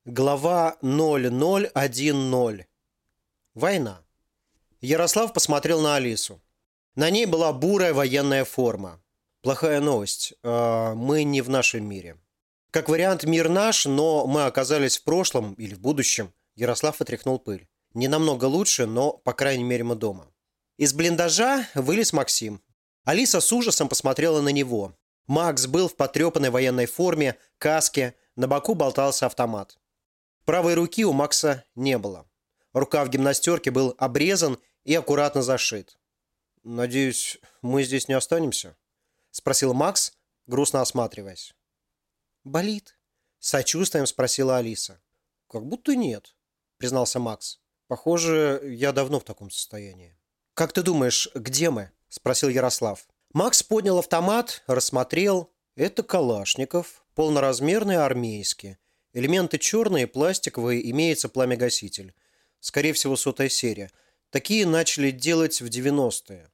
Глава 0010. Война. Ярослав посмотрел на Алису. На ней была бурая военная форма. Плохая новость. Мы не в нашем мире. Как вариант, мир наш, но мы оказались в прошлом или в будущем. Ярослав отряхнул пыль. Не намного лучше, но, по крайней мере, мы дома. Из блиндажа вылез Максим. Алиса с ужасом посмотрела на него. Макс был в потрепанной военной форме, каске, на боку болтался автомат. Правой руки у Макса не было. Рукав гимнастерки был обрезан и аккуратно зашит. «Надеюсь, мы здесь не останемся?» – спросил Макс, грустно осматриваясь. «Болит?» – с сочувствием спросила Алиса. «Как будто нет», – признался Макс. «Похоже, я давно в таком состоянии». «Как ты думаешь, где мы?» – спросил Ярослав. Макс поднял автомат, рассмотрел. Это Калашников, полноразмерный армейский. Элементы черные, пластиковые, имеется пламя-гаситель. Скорее всего, 100-я серия. Такие начали делать в 90-е.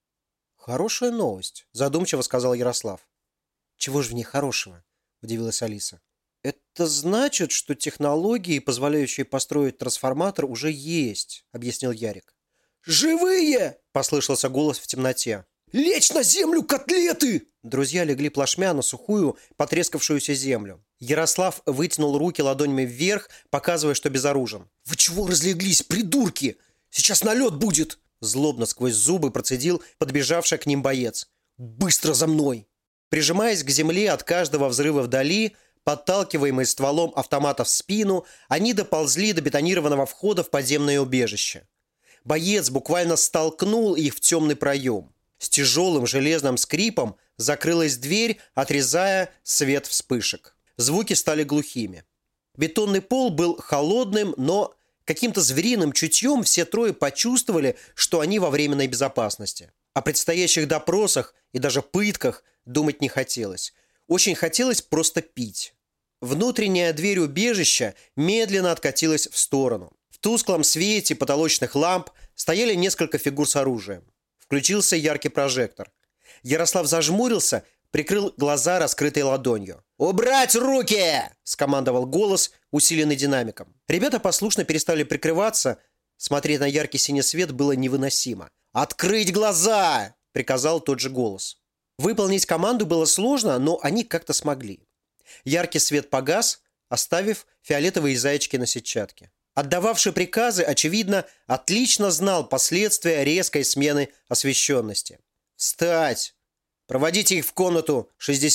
«Хорошая новость», – задумчиво сказал Ярослав. «Чего же в ней хорошего?» – удивилась Алиса. «Это значит, что технологии, позволяющие построить трансформатор, уже есть», – объяснил Ярик. «Живые!» – послышался голос в темноте. «Лечь на землю, котлеты!» Друзья легли плашмя на сухую, потрескавшуюся землю. Ярослав вытянул руки ладонями вверх, показывая, что безоружен. «Вы чего разлеглись, придурки? Сейчас налет будет!» Злобно сквозь зубы процедил подбежавший к ним боец. «Быстро за мной!» Прижимаясь к земле от каждого взрыва вдали, подталкиваемые стволом автомата в спину, они доползли до бетонированного входа в подземное убежище. Боец буквально столкнул их в темный проем. С тяжелым железным скрипом закрылась дверь, отрезая свет вспышек. Звуки стали глухими. Бетонный пол был холодным, но каким-то звериным чутьем все трое почувствовали, что они во временной безопасности. О предстоящих допросах и даже пытках думать не хотелось. Очень хотелось просто пить. Внутренняя дверь убежища медленно откатилась в сторону. В тусклом свете потолочных ламп стояли несколько фигур с оружием. Включился яркий прожектор. Ярослав зажмурился, прикрыл глаза раскрытой ладонью. «Убрать руки!» – скомандовал голос, усиленный динамиком. Ребята послушно перестали прикрываться. Смотреть на яркий синий свет было невыносимо. «Открыть глаза!» – приказал тот же голос. Выполнить команду было сложно, но они как-то смогли. Яркий свет погас, оставив фиолетовые зайчики на сетчатке. Отдававший приказы, очевидно, отлично знал последствия резкой смены освещенности. «Встать! Проводите их в комнату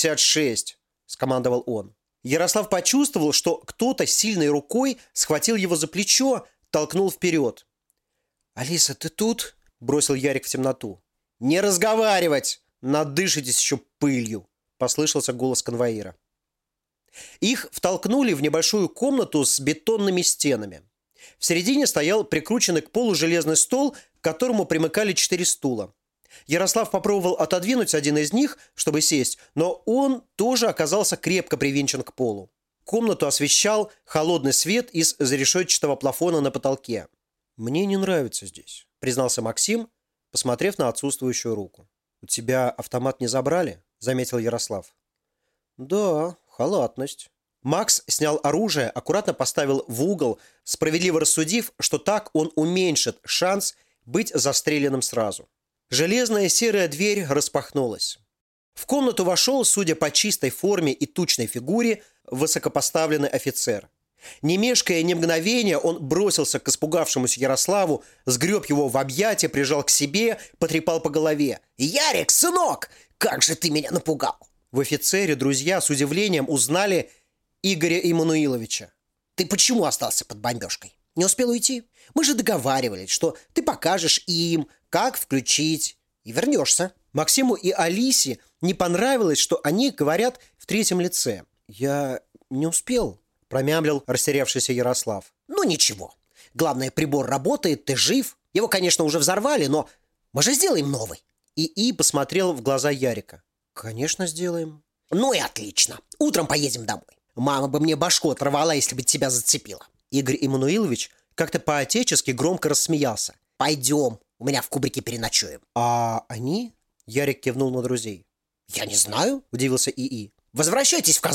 66!» – скомандовал он. Ярослав почувствовал, что кто-то сильной рукой схватил его за плечо, толкнул вперед. «Алиса, ты тут?» – бросил Ярик в темноту. «Не разговаривать! Надышитесь еще пылью!» – послышался голос конвоира. Их втолкнули в небольшую комнату с бетонными стенами. В середине стоял прикрученный к полу железный стол, к которому примыкали 4 стула. Ярослав попробовал отодвинуть один из них, чтобы сесть, но он тоже оказался крепко привинчен к полу. Комнату освещал холодный свет из зарешетчатого плафона на потолке. «Мне не нравится здесь», – признался Максим, посмотрев на отсутствующую руку. «У тебя автомат не забрали?» – заметил Ярослав. «Да, халатность». Макс снял оружие, аккуратно поставил в угол, справедливо рассудив, что так он уменьшит шанс быть застреленным сразу. Железная серая дверь распахнулась. В комнату вошел, судя по чистой форме и тучной фигуре, высокопоставленный офицер. Не мешкая ни мгновения, он бросился к испугавшемуся Ярославу, сгреб его в объятия, прижал к себе, потрепал по голове. «Ярик, сынок, как же ты меня напугал!» В офицере друзья с удивлением узнали Игоря Иммануиловича. «Ты почему остался под бомбежкой? Не успел уйти? Мы же договаривались, что ты покажешь им, как включить, и вернешься». Максиму и Алисе не понравилось, что они говорят в третьем лице. «Я не успел», – промямлил растерявшийся Ярослав. «Ну ничего. Главное, прибор работает, ты жив. Его, конечно, уже взорвали, но мы же сделаем новый». ИИ посмотрел в глаза Ярика. «Конечно, сделаем». «Ну и отлично. Утром поедем домой. Мама бы мне башку оторвала, если бы тебя зацепила». Игорь Иммануилович как-то по-отечески громко рассмеялся. «Пойдем, у меня в кубрике переночуем». «А они?» – Ярик кивнул на друзей. «Я не знаю», – удивился ИИ. «Возвращайтесь в казарму».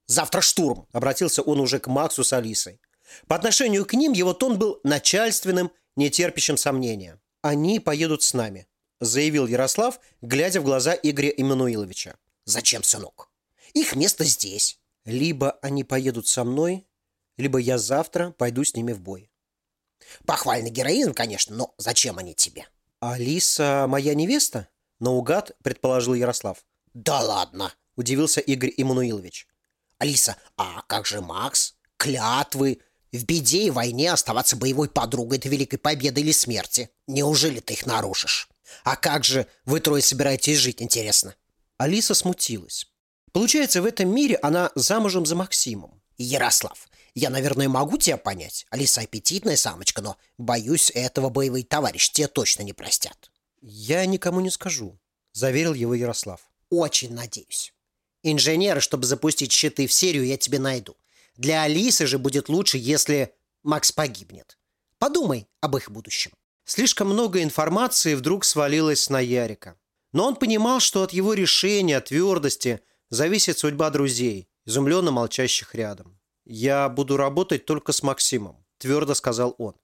Завтра штурм. Обратился он уже к Максу с Алисой. По отношению к ним его тон был начальственным, не терпящим сомнения. «Они поедут с нами», – заявил Ярослав, глядя в глаза Игоря Иммануиловича. Зачем, сынок? Их место здесь. «Либо они поедут со мной, либо я завтра пойду с ними в бой». Похвальный героизм, конечно, но зачем они тебе? «Алиса моя невеста?» – наугад предположил Ярослав. Да ладно. Удивился Игорь Иммануилович. Алиса, а как же Макс? Клятвы? В беде и войне оставаться боевой подругой до великой победы или смерти. Неужели ты их нарушишь? А как же вы трое собираетесь жить, интересно? Алиса смутилась. Получается, в этом мире она замужем за Максимом. Ярослав, я, наверное, могу тебя понять. Алиса аппетитная самочка, но, боюсь, этого боевые товарищи тебе точно не простят. «Я никому не скажу», – заверил его Ярослав. Очень надеюсь. Инженеры, чтобы запустить щиты в серию, я тебе найду. Для Алисы же будет лучше, если Макс погибнет. Подумай об их будущем. Слишком много информации вдруг свалилось на Ярика. Но он понимал, что от его решения, твердости зависит судьба друзей, изумленно молчащих рядом. «Я буду работать только с Максимом», – твердо сказал он.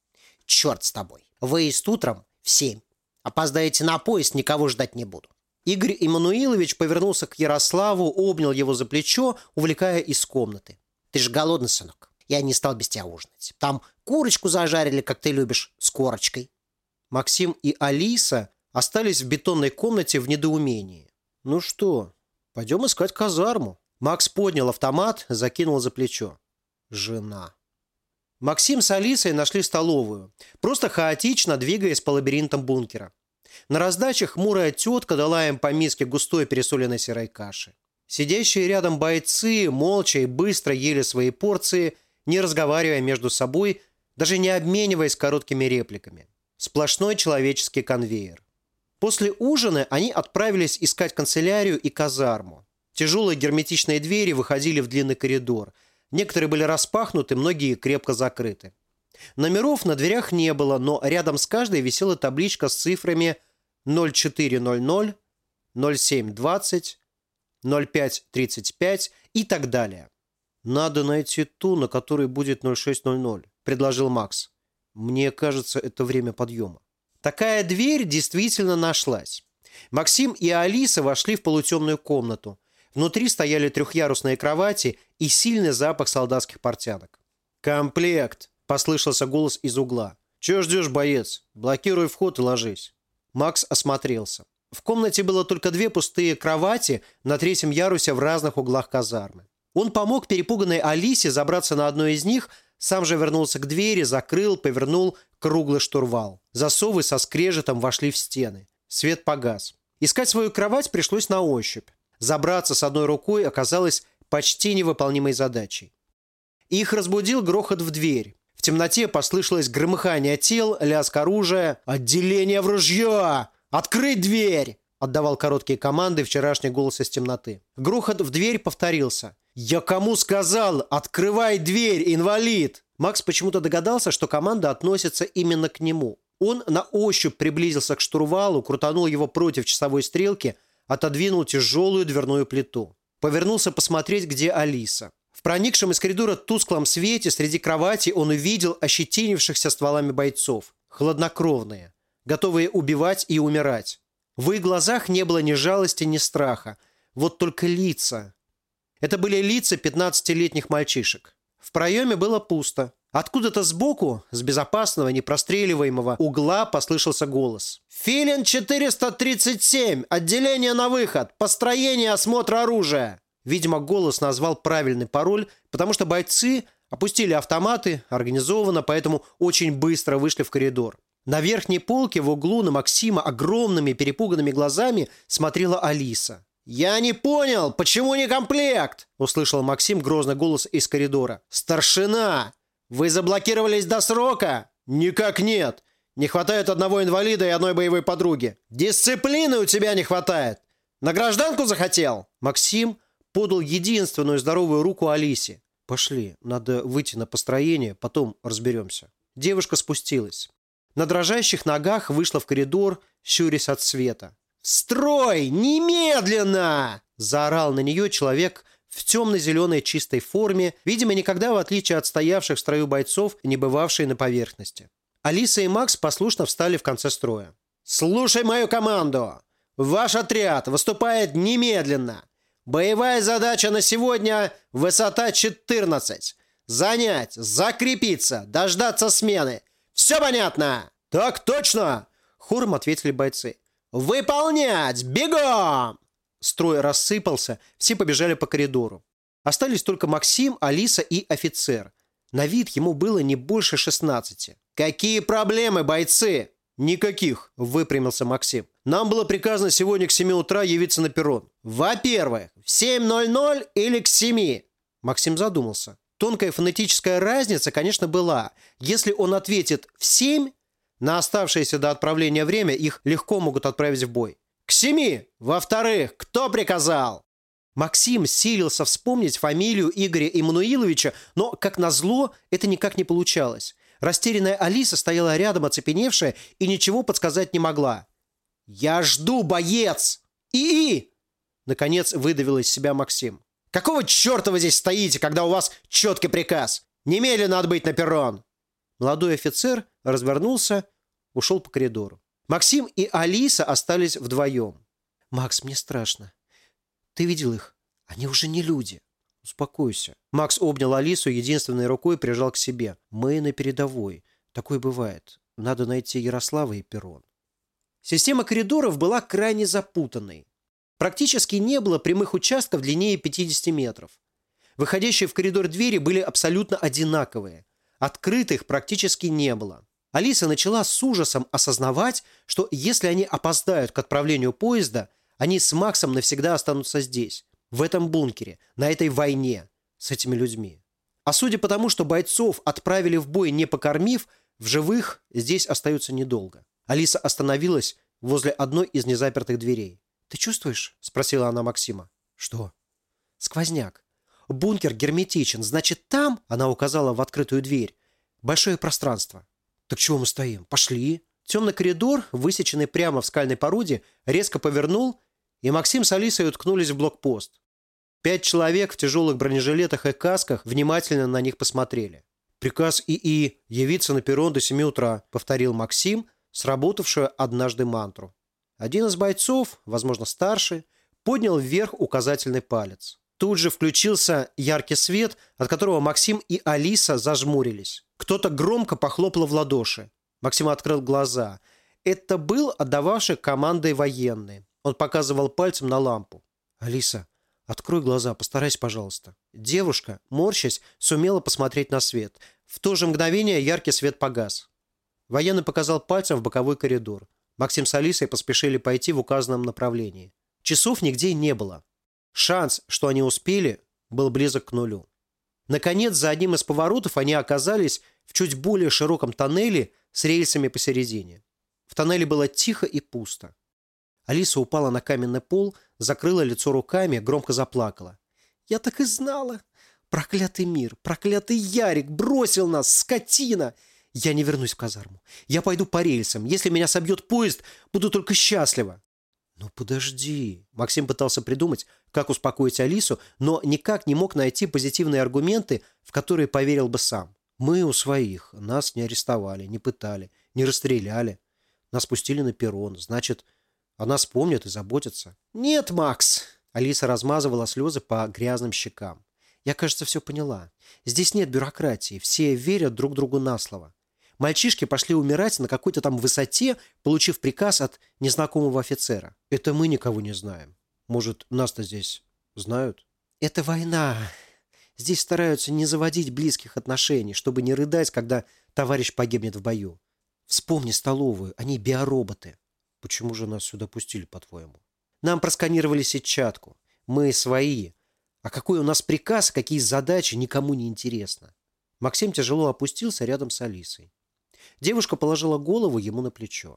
Черт с тобой. Выезд утром в 7. Опоздаете на поезд, никого ждать не буду. Игорь Иммануилович повернулся к Ярославу, обнял его за плечо, увлекая из комнаты. Ты же голодный, сынок. Я не стал без тебя ужинать. Там курочку зажарили, как ты любишь, с корочкой. Максим и Алиса остались в бетонной комнате в недоумении. «Ну что, пойдем искать казарму». Макс поднял автомат, закинул за плечо. Жена. Максим с Алисой нашли столовую, просто хаотично двигаясь по лабиринтам бункера. На раздаче хмурая тетка дала им по миске густой пересоленной серой каши. Сидящие рядом бойцы молча и быстро ели свои порции, не разговаривая между собой, даже не обмениваясь короткими репликами. Сплошной человеческий конвейер. После ужина они отправились искать канцелярию и казарму. Тяжелые герметичные двери выходили в длинный коридор. Некоторые были распахнуты, многие крепко закрыты. Номеров на дверях не было, но рядом с каждой висела табличка с цифрами 0400, 0720, 0535 и так далее. «Надо найти ту, на которой будет 0600», – предложил Макс. «Мне кажется, это время подъема». Такая дверь действительно нашлась. Максим и Алиса вошли в полутемную комнату. Внутри стояли трехъярусные кровати и сильный запах солдатских портянок. «Комплект!» – послышался голос из угла. «Чего ждешь, боец? Блокируй вход и ложись». Макс осмотрелся. В комнате было только 2 пустые кровати на 3-м ярусе в разных углах казармы. Он помог перепуганной Алисе забраться на одну из них, сам же вернулся к двери, закрыл, повернул круглый штурвал. Засовы со скрежетом вошли в стены. Свет погас. Искать свою кровать пришлось на ощупь. Забраться с одной рукой оказалось почти невыполнимой задачей. Их разбудил грохот в дверь. В темноте послышалось громыхание тел, лязг оружия. «Отделение в ружье! Открыть дверь!» отдавал короткие команды вчерашний голос из темноты. Грохот в дверь повторился. «Я кому сказал? Открывай дверь, инвалид!» Макс почему-то догадался, что команда относится именно к нему. Он на ощупь приблизился к штурвалу, крутанул его против часовой стрелки, отодвинул тяжелую дверную плиту. Повернулся посмотреть, где Алиса. В проникшем из коридора тусклом свете среди кровати он увидел ощетинившихся стволами бойцов. Хладнокровные, готовые убивать и умирать. В их глазах не было ни жалости, ни страха. Вот только лица. Это были лица 15-летних мальчишек. В проеме было пусто. Откуда-то сбоку, с безопасного, непростреливаемого угла послышался голос. «Филин 437! Отделение на выход! Построение осмотра оружия!» Видимо, голос назвал правильный пароль, потому что бойцы опустили автоматы организованно, поэтому очень быстро вышли в коридор. На верхней полке в углу на Максима огромными перепуганными глазами смотрела Алиса. «Я не понял, почему не комплект?» – услышал Максим грозный голос из коридора. «Старшина! Вы заблокировались до срока?» «Никак нет. Не хватает одного инвалида и одной боевой подруги». «Дисциплины у тебя не хватает. На гражданку захотел?» Максим подал единственную здоровую руку Алисе. «Пошли, надо выйти на построение, потом разберемся». Девушка спустилась. На дрожащих ногах вышла в коридор, щурясь от света. «Строй! Немедленно!» – заорал на нее человек в в темно-зеленой чистой форме, видимо, никогда, в отличие от стоявших в строю бойцов, не бывавшей на поверхности. Алиса и Макс послушно встали в конце строя. «Слушай мою команду! Ваш отряд выступает немедленно! Боевая задача на сегодня – высота 14. Занять, закрепиться, дождаться смены. Все понятно?» «Так точно!» – хором ответили бойцы. «Выполнять! Бегом!» Строй рассыпался, все побежали по коридору. Остались только Максим, Алиса и офицер. На вид ему было не больше 16. «Какие проблемы, бойцы?» «Никаких», – выпрямился Максим. «Нам было приказано сегодня к 7 утра явиться на перрон». «Во-первых, в 7:00 или к 7?» Максим задумался. Тонкая фонетическая разница, конечно, была. Если он ответит в 7, на оставшееся до отправления время их легко могут отправить в бой. «К 7! Во-вторых, кто приказал?» Максим силился вспомнить фамилию Игоря Иммануиловича, но, как назло, это никак не получалось. Растерянная Алиса стояла рядом, оцепеневшая, и ничего подсказать не могла. «Я жду, боец!» «И-и!» Наконец выдавил из себя Максим. «Какого черта вы здесь стоите, когда у вас четкий приказ? Немедленно отбыть на перрон!» Молодой офицер развернулся, ушел по коридору. Максим и Алиса остались вдвоем. «Макс, мне страшно. Ты видел их? Они уже не люди. Успокойся». Макс обнял Алису, единственной рукой прижал к себе. «Мы на передовой. Такое бывает. Надо найти Ярослава и перрон». Система коридоров была крайне запутанной. Практически не было прямых участков длиннее 50 метров. Выходящие в коридор двери были абсолютно одинаковые. Открытых практически не было. Алиса начала с ужасом осознавать, что если они опоздают к отправлению поезда, они с Максом навсегда останутся здесь, в этом бункере, на этой войне, с этими людьми. А судя по тому, что бойцов отправили в бой не покормив, в живых здесь остаются недолго. Алиса остановилась возле одной из незапертых дверей. «Ты чувствуешь?» – спросила она Максима. «Что?» «Сквозняк. Бункер герметичен. Значит, там, – она указала в открытую дверь, – большое пространство». «Так чего мы стоим? Пошли!» Темный коридор, высеченный прямо в скальной породе, резко повернул, и Максим с Алисой уткнулись в блокпост. 5 человек в тяжелых бронежилетах и касках внимательно на них посмотрели. «Приказ ИИ явиться на перрон до 7 утра», — повторил Максим, сработавшую однажды мантру. Один из бойцов, возможно старший, поднял вверх указательный палец. Тут же включился яркий свет, от которого Максим и Алиса зажмурились. Кто-то громко похлопал в ладоши. Максим открыл глаза. Это был отдававший командой военный. Он показывал пальцем на лампу. «Алиса, открой глаза, постарайся, пожалуйста». Девушка, морщась, сумела посмотреть на свет. В то же мгновение яркий свет погас. Военный показал пальцем в боковой коридор. Максим с Алисой поспешили пойти в указанном направлении. Часов нигде не было. Шанс, что они успели, был близок к нулю. Наконец, за одним из поворотов они оказались в чуть более широком тоннеле с рельсами посередине. В тоннеле было тихо и пусто. Алиса упала на каменный пол, закрыла лицо руками, громко заплакала. «Я так и знала! Проклятый мир, проклятый Ярик бросил нас, скотина! Я не вернусь в казарму. Я пойду по рельсам. Если меня собьет поезд, буду только счастлива». «Ну подожди». Максим пытался придумать, как успокоить Алису, но никак не мог найти позитивные аргументы, в которые поверил бы сам. «Мы у своих. Нас не арестовали, не пытали, не расстреляли. Нас пустили на перрон. Значит, о нас помнят и заботятся». «Нет, Макс!» Алиса размазывала слезы по грязным щекам. «Я, кажется, все поняла. Здесь нет бюрократии. Все верят друг другу на слово. Мальчишки пошли умирать на какой-то там высоте, получив приказ от незнакомого офицера. Это мы никого не знаем. Может, нас-то здесь знают?» «Это война. Здесь стараются не заводить близких отношений, чтобы не рыдать, когда товарищ погибнет в бою. Вспомни столовую. Они биороботы». «Почему же нас сюда пустили, по-твоему?» «Нам просканировали сетчатку. Мы свои. А какой у нас приказ, какие задачи, никому не интересно». Максим тяжело опустился рядом с Алисой. Девушка положила голову ему на плечо.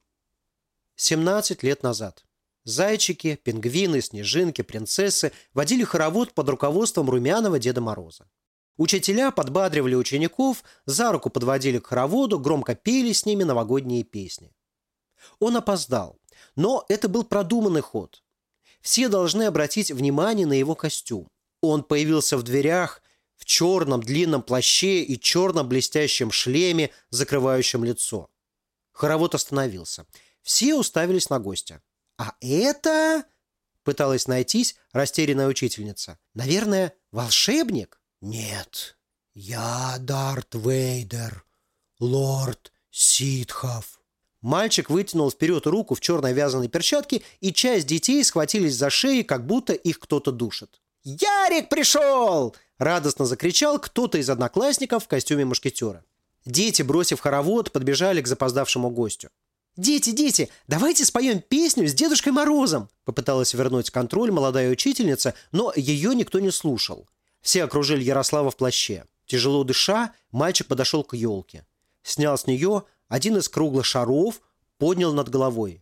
17 лет назад. Зайчики, пингвины, снежинки, принцессы водили хоровод под руководством румяного Деда Мороза. Учителя подбадривали учеников, за руку подводили к хороводу, громко пели с ними новогодние песни. Он опоздал, но это был продуманный ход. Все должны обратить внимание на его костюм. Он появился в дверях в черном длинном плаще и черном блестящем шлеме, закрывающем лицо. Хоровод остановился. Все уставились на гостя. «А это...» — пыталась найтись растерянная учительница. «Наверное, волшебник?» «Нет, я Дарт Вейдер, лорд ситхов». Мальчик вытянул вперед руку в черной вязаной перчатке, и часть детей схватились за шеи, как будто их кто-то душит. «Ярик пришел!» – радостно закричал кто-то из одноклассников в костюме мушкетера. Дети, бросив хоровод, подбежали к запоздавшему гостю. «Дети, давайте споем песню с Дедушкой Морозом!» Попыталась вернуть контроль молодая учительница, но ее никто не слушал. Все окружили Ярослава в плаще. Тяжело дыша, мальчик подошел к елке. Снял с нее один из круглых шаров, поднял над головой.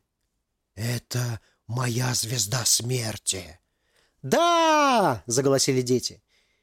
«Это моя звезда смерти». «Да!» – заголосили дети.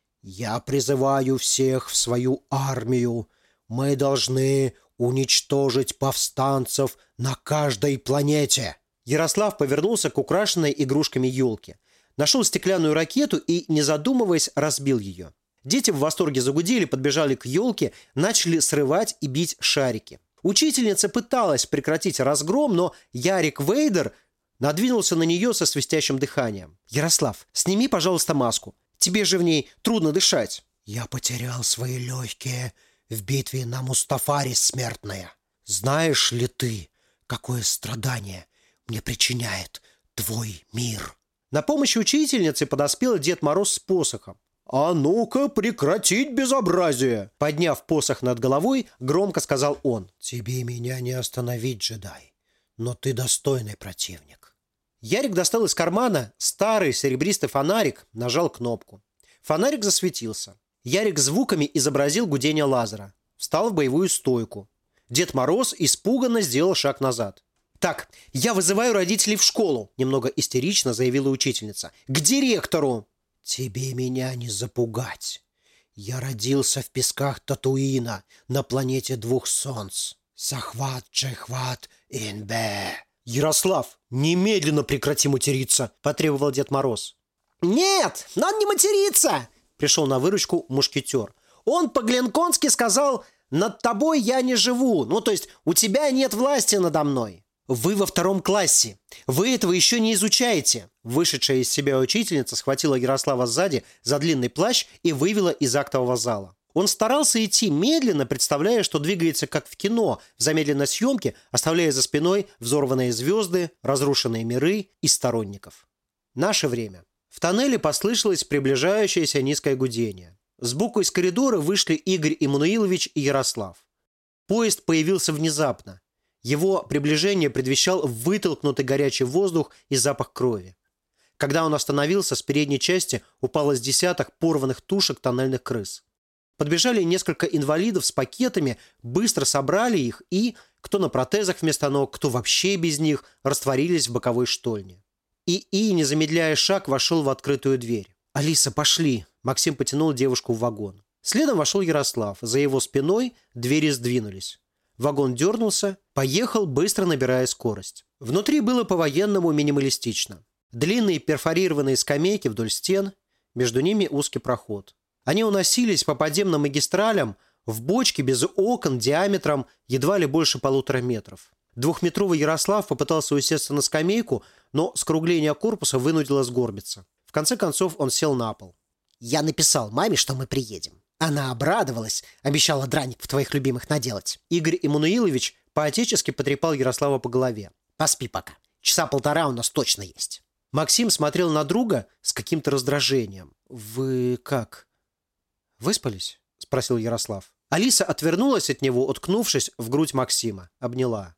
«Я призываю всех в свою армию. Мы должны уничтожить повстанцев на каждой планете». Ярослав повернулся к украшенной игрушками елке. Нашел стеклянную ракету и, не задумываясь, разбил ее. Дети в восторге загудели, подбежали к елке, начали срывать и бить шарики. Учительница пыталась прекратить разгром, но Ярик Вейдер надвинулся на нее со свистящим дыханием. «Ярослав, сними, пожалуйста, маску. Тебе же в ней трудно дышать». «Я потерял свои легкие в битве на Мустафаре, смертная. Знаешь ли ты, какое страдание мне причиняет твой мир?» На помощь учительнице подоспел Дед Мороз с посохом. «А ну-ка прекратить безобразие!» Подняв посох над головой, громко сказал он. «Тебе меня не остановить, джедай, но ты достойный противник». Ярик достал из кармана старый серебристый фонарик, нажал кнопку. Фонарик засветился. Ярик звуками изобразил гудение лазера. Встал в боевую стойку. Дед Мороз испуганно сделал шаг назад. «Так, я вызываю родителей в школу», – немного истерично заявила учительница. «К директору!» «Тебе меня не запугать. Я родился в песках Татуина на планете двух солнц. Сахват, Чехват, Инбе». «Ярослав, немедленно прекрати материться», – потребовал Дед Мороз. «Нет, он не матерится!» – пришел на выручку мушкетер. «Он по-гленконски сказал: над тобой я не живу, ну то есть у тебя нет власти надо мной». «Вы во 2 классе. Вы этого еще не изучаете». Вышедшая из себя учительница схватила Ярослава сзади за длинный плащ и вывела из актового зала. Он старался идти медленно, представляя, что двигается как в кино, в замедленной съемке, оставляя за спиной взорванные звезды, разрушенные миры и сторонников. Наше время. В тоннеле послышалось приближающееся низкое гудение. Сбоку из коридора вышли Игорь Иммануилович и Ярослав. Поезд появился внезапно. Его приближение предвещал вытолкнутый горячий воздух и запах крови. Когда он остановился, с передней части упало с десяток порванных тушек тоннельных крыс. Подбежали несколько инвалидов с пакетами, быстро собрали их и, кто на протезах вместо ног, кто вообще без них, растворились в боковой штольне. ИИ, не замедляя шаг, вошел в открытую дверь. «Алиса, пошли!» Максим потянул девушку в вагон. Следом вошел Ярослав. За его спиной двери сдвинулись. Вагон дернулся, поехал, быстро набирая скорость. Внутри было по-военному минималистично. Длинные перфорированные скамейки вдоль стен, между ними узкий проход. Они уносились по подземным магистралям в бочке без окон диаметром едва ли больше 1,5 метров. 2-метровый Ярослав попытался усесться на скамейку, но скругление корпуса вынудило сгорбиться. В конце концов он сел на пол. «Я написал маме, что мы приедем. Она обрадовалась, обещала драников твоих любимых наделать». Игорь Иммануилович по-отечески потрепал Ярослава по голове. «Поспи пока. Часа 1,5 у нас точно есть». Максим смотрел на друга с каким-то раздражением. «Вы как? Выспались?» – спросил Ярослав. Алиса отвернулась от него, уткнувшись в грудь Максима. Обняла.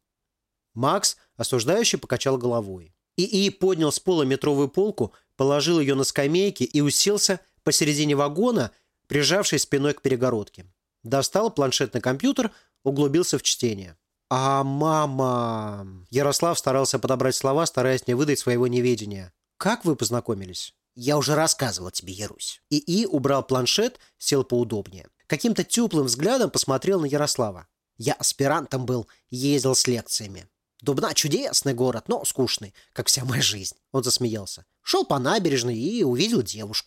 Макс осуждающе покачал головой. ИИ поднял с пола метровую полку, положил ее на скамейки и уселся посередине вагона, прижавшись спиной к перегородке. Достал планшетный компьютер, углубился в чтение. «А мама...» Ярослав старался подобрать слова, стараясь не выдать своего неведения. «Как вы познакомились?» «Я уже рассказывал тебе, Ярусь». ИИ убрал планшет, сел поудобнее. Каким-то теплым взглядом посмотрел на Ярослава. «Я аспирантом был, ездил с лекциями. Дубна чудесный город, но скучный, как вся моя жизнь». Он засмеялся. «Шел по набережной и увидел девушку.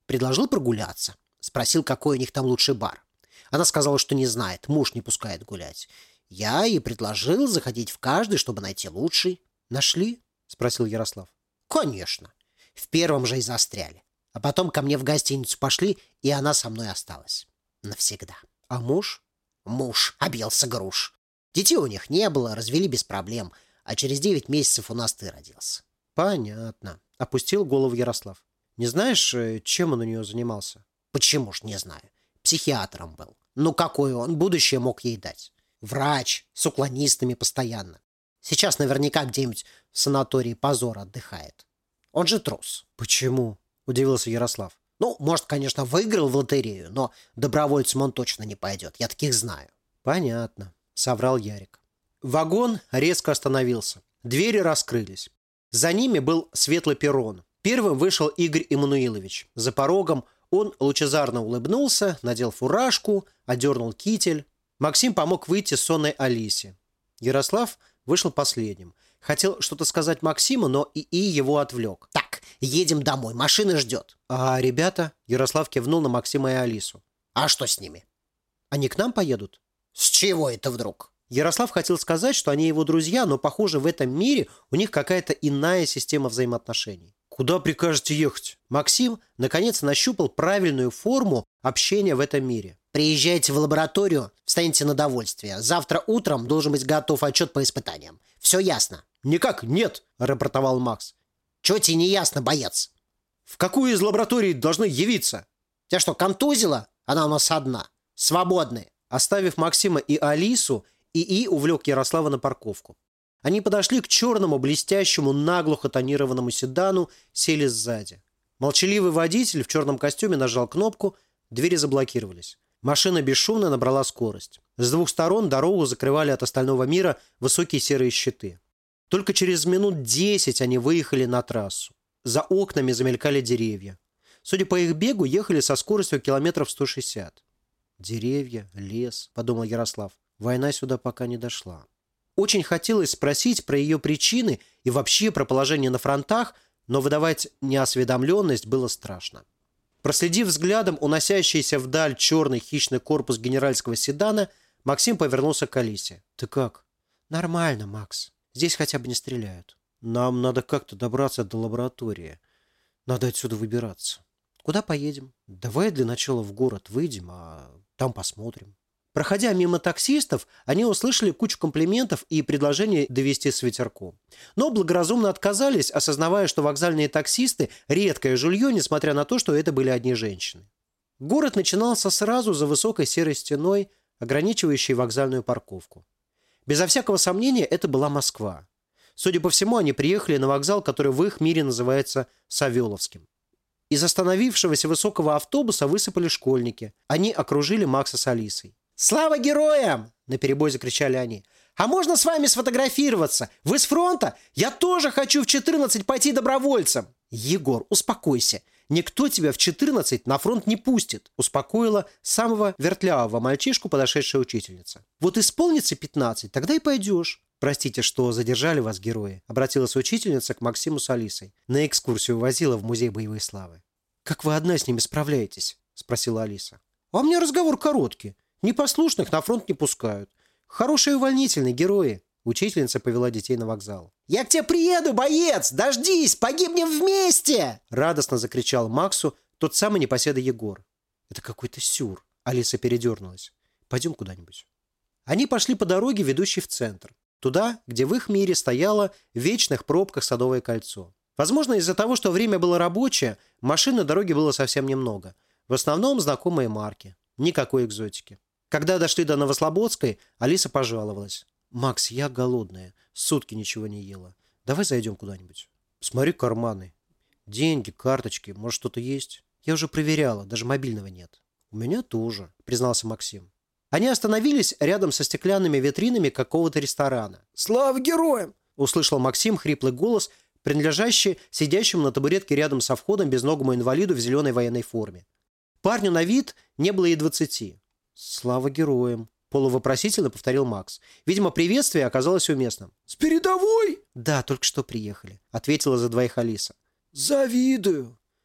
Предложил прогуляться. Спросил, какой у них там лучший бар. Она сказала, что не знает, муж не пускает гулять. Я ей предложил заходить в каждый, чтобы найти лучший. Нашли? Спросил Ярослав. Конечно. В первом же и застряли. А потом ко мне в гостиницу пошли, и она со мной осталась. Навсегда. А муж? Муж объелся груш. Детей у них не было, развели без проблем. А через 9 месяцев у нас ты родился. Понятно. Опустил голову Ярослав. Не знаешь, чем он у нее занимался? Почему ж не знаю. Психиатром был. Ну какое он будущее мог ей дать? Врач, с уклонистами постоянно. Сейчас наверняка где-нибудь в санатории позора отдыхает. Он же трус. Почему? Удивился Ярослав. Ну, может, конечно, выиграл в лотерею, но добровольцем он точно не пойдет. Я таких знаю. Понятно, соврал Ярик. Вагон резко остановился. Двери раскрылись. За ними был светлый перрон. Первым вышел Игорь Эммануилович. За порогом он лучезарно улыбнулся, надел фуражку, одернул китель. Максим помог выйти сонной Алисе. Ярослав вышел последним. Хотел что-то сказать Максиму, но ИИ его отвлек. Так, едем домой, машина ждет. А ребята? Ярослав кивнул на Максима и Алису. А что с ними? Они к нам поедут? С чего это вдруг? Ярослав хотел сказать, что они его друзья, но, похоже, в этом мире у них какая-то иная система взаимоотношений. Куда прикажете ехать? Максим, наконец, нащупал правильную форму общения в этом мире. Приезжайте в лабораторию, встаньте на довольствие. Завтра утром должен быть готов отчет по испытаниям. Все ясно? Никак нет, рапортовал Макс. Чего тебе не ясно, боец? В какую из лабораторий должны явиться? Тебя что, контузило? Она у нас одна. Свободны. Оставив Максима и Алису, ИИ увлек Ярослава на парковку. Они подошли к черному, блестящему, наглухо тонированному седану, сели сзади. Молчаливый водитель в черном костюме нажал кнопку, двери заблокировались. Машина бесшумно набрала скорость. С двух сторон дорогу закрывали от остального мира высокие серые щиты. Только через минут 10 они выехали на трассу. За окнами замелькали деревья. Судя по их бегу, ехали со скоростью километров 160. «Деревья, лес», — подумал Ярослав. «Война сюда пока не дошла». Очень хотелось спросить про ее причины и вообще про положение на фронтах, но выдавать неосведомленность было страшно. Проследив взглядом уносящийся вдаль черный хищный корпус генеральского седана, Максим повернулся к Алисе. «Ты как?» «Нормально, Макс. Здесь хотя бы не стреляют». «Нам надо как-то добраться до лаборатории. Надо отсюда выбираться». «Куда поедем?» «Давай для начала в город выйдем, а там посмотрим». Проходя мимо таксистов, они услышали кучу комплиментов и предложений довезти с ветерком. Но благоразумно отказались, осознавая, что вокзальные таксисты – редкое жулье, несмотря на то, что это были одни женщины. Город начинался сразу за высокой серой стеной, ограничивающей вокзальную парковку. Безо всякого сомнения, это была Москва. Судя по всему, они приехали на вокзал, который в их мире называется Савеловским. Из остановившегося высокого автобуса высыпали школьники. Они окружили Макса с Алисой. «Слава героям!» – наперебой закричали они. «А можно с вами сфотографироваться? Вы с фронта? Я тоже хочу в 14 пойти добровольцем!» «Егор, успокойся. Никто тебя в 14 на фронт не пустит», – успокоила самого вертлявого мальчишку подошедшая учительница. «Вот исполнится 15, тогда и пойдешь». «Простите, что задержали вас, герои», – обратилась учительница к Максиму с Алисой. «На экскурсию возила в музей боевой славы». «Как вы одна с ними справляетесь?» – спросила Алиса. «А у меня разговор короткий. Непослушных на фронт не пускают. Хорошие увольнительные герои». Учительница повела детей на вокзал. «Я к тебе приеду, боец! Дождись! Погибнем вместе!» Радостно закричал Максу тот самый непоседа Егор. «Это какой-то сюр!» Алиса передернулась. «Пойдем куда-нибудь». Они пошли по дороге, ведущей в центр. Туда, где в их мире стояло в вечных пробках Садовое кольцо. Возможно, из-за того, что время было рабочее, машин на дороге было совсем немного. В основном знакомые марки. Никакой экзотики. Когда дошли до Новослободской, Алиса пожаловалась. «Макс, я голодная. Сутки ничего не ела. Давай зайдем куда-нибудь». «Смотри карманы. Деньги, карточки. Может, что-то есть?» «Я уже проверяла. Даже мобильного нет». «У меня тоже», признался Максим. Они остановились рядом со стеклянными витринами какого-то ресторана. «Слава героям!» услышал Максим хриплый голос, принадлежащий сидящему на табуретке рядом со входом безногому инвалиду в зеленой военной форме. Парню на вид не было и 20. «Слава героям!» – полувопросительно повторил Макс. Видимо, приветствие оказалось уместным. «С передовой?» «Да, только что приехали», – ответила за двоих Алиса. «Завидую.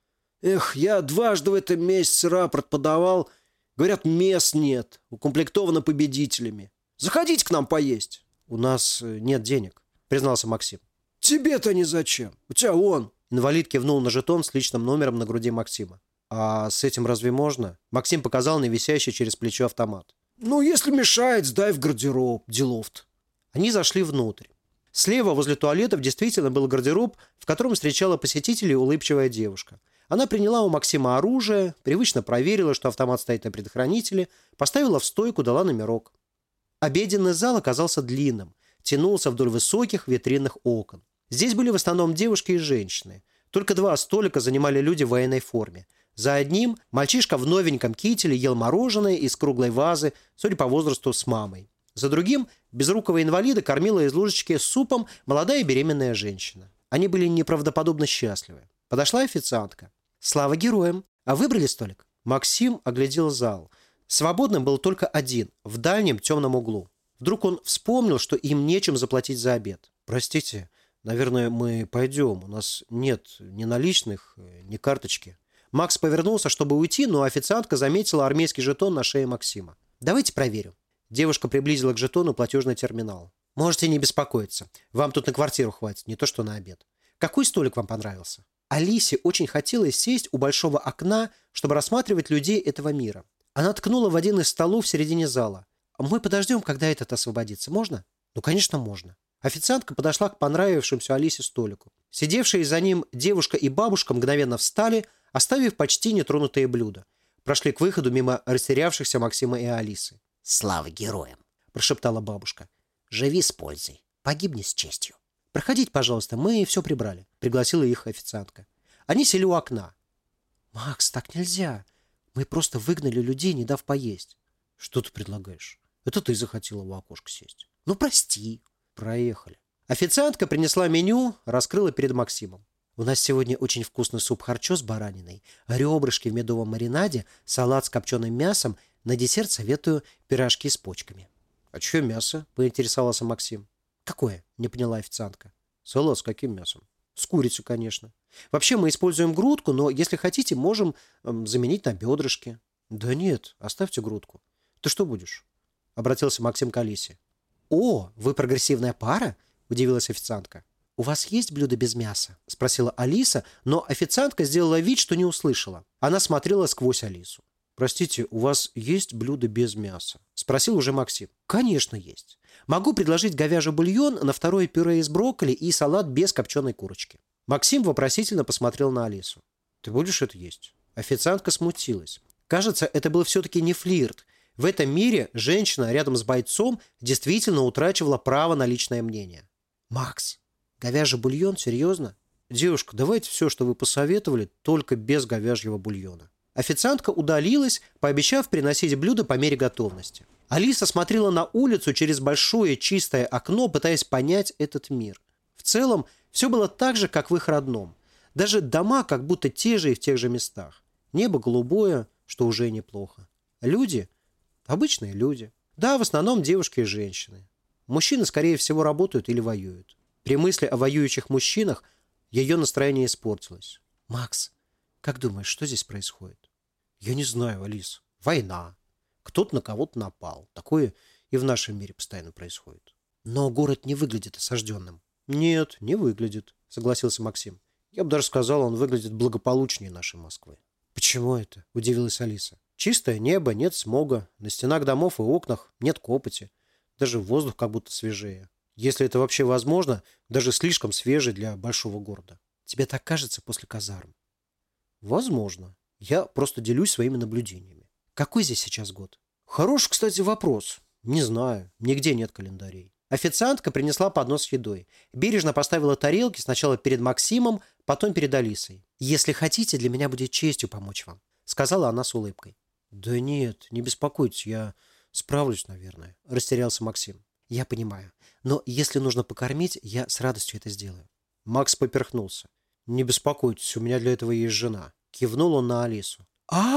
Эх, я дважды в этом месяце рапорт подавал. Говорят, мест нет, укомплектовано победителями. Заходите к нам поесть. У нас нет денег, признался Максим. Тебе-то не зачем. У тебя он. Инвалид кивнул на жетон с личным номером на груди Максима. А с этим разве можно? Максим показал на висящий через плечо автомат. Ну, если мешает, сдай в гардероб, делов-то. Они зашли внутрь. Слева возле туалетов действительно был гардероб, в котором встречала посетителей улыбчивая девушка. Она приняла у Максима оружие, привычно проверила, что автомат стоит на предохранителе, поставила в стойку, дала номерок. Обеденный зал оказался длинным, тянулся вдоль высоких витринных окон. Здесь были в основном девушки и женщины. Только 2 столика занимали люди в военной форме. За одним мальчишка в новеньком кителе ел мороженое из круглой вазы, судя по возрасту, с мамой. За другим безрукого инвалида кормила из ложечки супом молодая беременная женщина. Они были неправдоподобно счастливы. Подошла официантка. «Слава героям! А выбрали столик?» Максим оглядел зал. Свободным был только один, в дальнем темном углу. Вдруг он вспомнил, что им нечем заплатить за обед. «Простите, наверное, мы пойдем. У нас нет ни наличных, ни карточки». Макс повернулся, чтобы уйти, но официантка заметила армейский жетон на шее Максима. «Давайте проверим». Девушка приблизила к жетону платежный терминал. «Можете не беспокоиться. Вам тут на квартиру хватит, не то что на обед. Какой столик вам понравился?» Алисе очень хотелось сесть у большого окна, чтобы рассматривать людей этого мира. Она ткнула в один из столов в середине зала. «Мы подождем, когда этот освободится. Можно?» «Ну, конечно, можно». Официантка подошла к понравившемуся Алисе столику. Сидевшие за ним девушка и бабушка мгновенно встали, оставив почти нетронутые блюда. Прошли к выходу мимо растерявшихся Максима и Алисы. «Слава героям!» – прошептала бабушка. «Живи с пользой, погибни с честью». «Проходите, пожалуйста, мы все прибрали», – пригласила их официантка. Они сели у окна. «Макс, так нельзя. Мы просто выгнали людей, не дав поесть». «Что ты предлагаешь? Это ты захотела в окошко сесть». «Ну, прости». «Проехали». Официантка принесла меню, раскрыла перед Максимом. «У нас сегодня очень вкусный суп-харчо с бараниной, ребрышки в медовом маринаде, салат с копченым мясом, на десерт советую пирожки с почками». «А чье мясо?» – поинтересовался Максим. «Какое?» – не поняла официантка. «Салат с каким мясом?» «С курицей, конечно. Вообще мы используем грудку, но если хотите, можем заменить на бедрышки». «Да нет, оставьте грудку». «Ты что будешь?» – обратился Максим к Алисе. «О, вы прогрессивная пара?» – удивилась официантка. «У вас есть блюдо без мяса?» – спросила Алиса, но официантка сделала вид, что не услышала. Она смотрела сквозь Алису. «Простите, у вас есть блюдо без мяса?» – спросил уже Максим. «Конечно, есть. Могу предложить говяжий бульон, на второе пюре из брокколи и салат без копченой курочки». Максим вопросительно посмотрел на Алису. «Ты будешь это есть?» Официантка смутилась. Кажется, это был все-таки не флирт. В этом мире женщина рядом с бойцом действительно утрачивала право на личное мнение. «Макс, говяжий бульон? Серьезно?» «Девушка, давайте все, что вы посоветовали, только без говяжьего бульона». Официантка удалилась, пообещав приносить блюдо по мере готовности. Алиса смотрела на улицу через большое чистое окно, пытаясь понять этот мир. В целом, все было так же, как в их родном. Даже дома как будто те же и в тех же местах. Небо голубое, что уже неплохо. Люди – обычные люди. Да, в основном девушки и женщины. Мужчины, скорее всего, работают или воюют. При мысли о воюющих мужчинах ее настроение испортилось. «Макс, как думаешь, что здесь происходит?» «Я не знаю, Алис. Война. Кто-то на кого-то напал. Такое и в нашем мире постоянно происходит». «Но город не выглядит осажденным». «Нет, не выглядит», — согласился Максим. «Я бы даже сказал, он выглядит благополучнее нашей Москвы». «Почему это?» — удивилась Алиса. «Чистое небо, нет смога. На стенах домов и окнах нет копоти. Даже воздух как будто свежее. Если это вообще возможно, даже слишком свежий для большого города». «Тебе так кажется после казарм?» «Возможно. Я просто делюсь своими наблюдениями». «Какой здесь сейчас год?» «Хороший, кстати, вопрос. Не знаю. Нигде нет календарей». Официантка принесла поднос с едой. Бережно поставила тарелки сначала перед Максимом, потом перед Алисой. «Если хотите, для меня будет честью помочь вам», — сказала она с улыбкой. «Да нет, не беспокойтесь, я справлюсь, наверное», — растерялся Максим. «Я понимаю. Но если нужно покормить, я с радостью это сделаю». Макс поперхнулся. «Не беспокойтесь, у меня для этого есть жена». Кивнул он на Алису.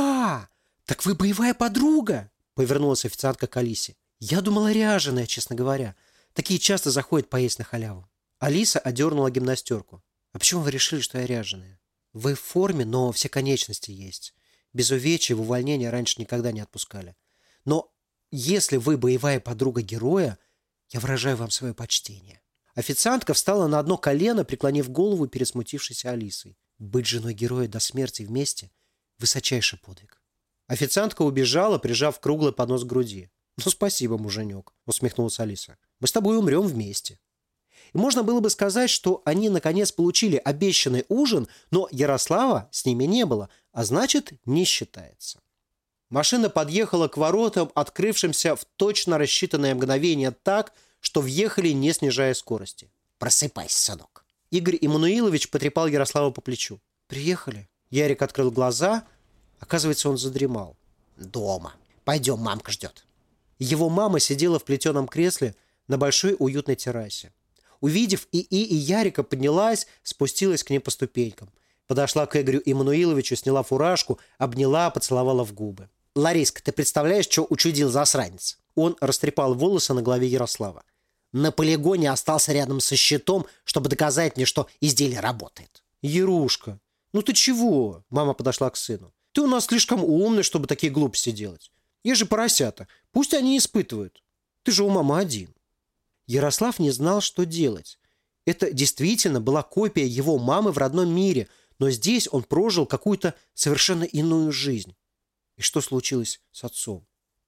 Так вы боевая подруга!» — повернулась официантка к Алисе. «Я думала, ряженая, честно говоря. Такие часто заходят поесть на халяву». Алиса одернула гимнастерку. «А почему вы решили, что я ряженая?» Вы в форме, но все конечности есть. Без увечья в увольнение раньше никогда не отпускали. Но если вы боевая подруга героя, я выражаю вам свое почтение». Официантка встала на одно колено, преклонив голову перед смутившейся Алисой. Быть женой героя до смерти вместе – высочайший подвиг. Официантка убежала, прижав круглый поднос к груди. «Ну, спасибо, муженек», – усмехнулась Алиса. «Мы с тобой умрем вместе». И можно было бы сказать, что они наконец получили обещанный ужин, но Ярослава с ними не было, а значит, не считается. Машина подъехала к воротам, открывшимся в точно рассчитанное мгновение так, что въехали, не снижая скорости. «Просыпайся, сынок». Игорь Иммануилович потрепал Ярослава по плечу. «Приехали». Ярик открыл глаза. Оказывается, он задремал. «Дома. Пойдем, мамка ждет». Его мама сидела в плетеном кресле на большой уютной террасе. Увидев и Ярика, поднялась, спустилась к ним по ступенькам. Подошла к Игорю Иммануиловичу, сняла фуражку, обняла, поцеловала в губы. «Лариска, ты представляешь, что учудил засранец?» Он растрепал волосы на голове Ярослава. «На полигоне остался рядом со щитом, чтобы доказать мне, что изделие работает». «Ярушка, ну ты чего?» Мама подошла к сыну. «Ты у нас слишком умный, чтобы такие глупости делать. Есть же поросята. Пусть они испытывают. Ты же у мамы один». Ярослав не знал, что делать. Это действительно была копия его мамы в родном мире, но здесь он прожил какую-то совершенно иную жизнь. И что случилось с отцом?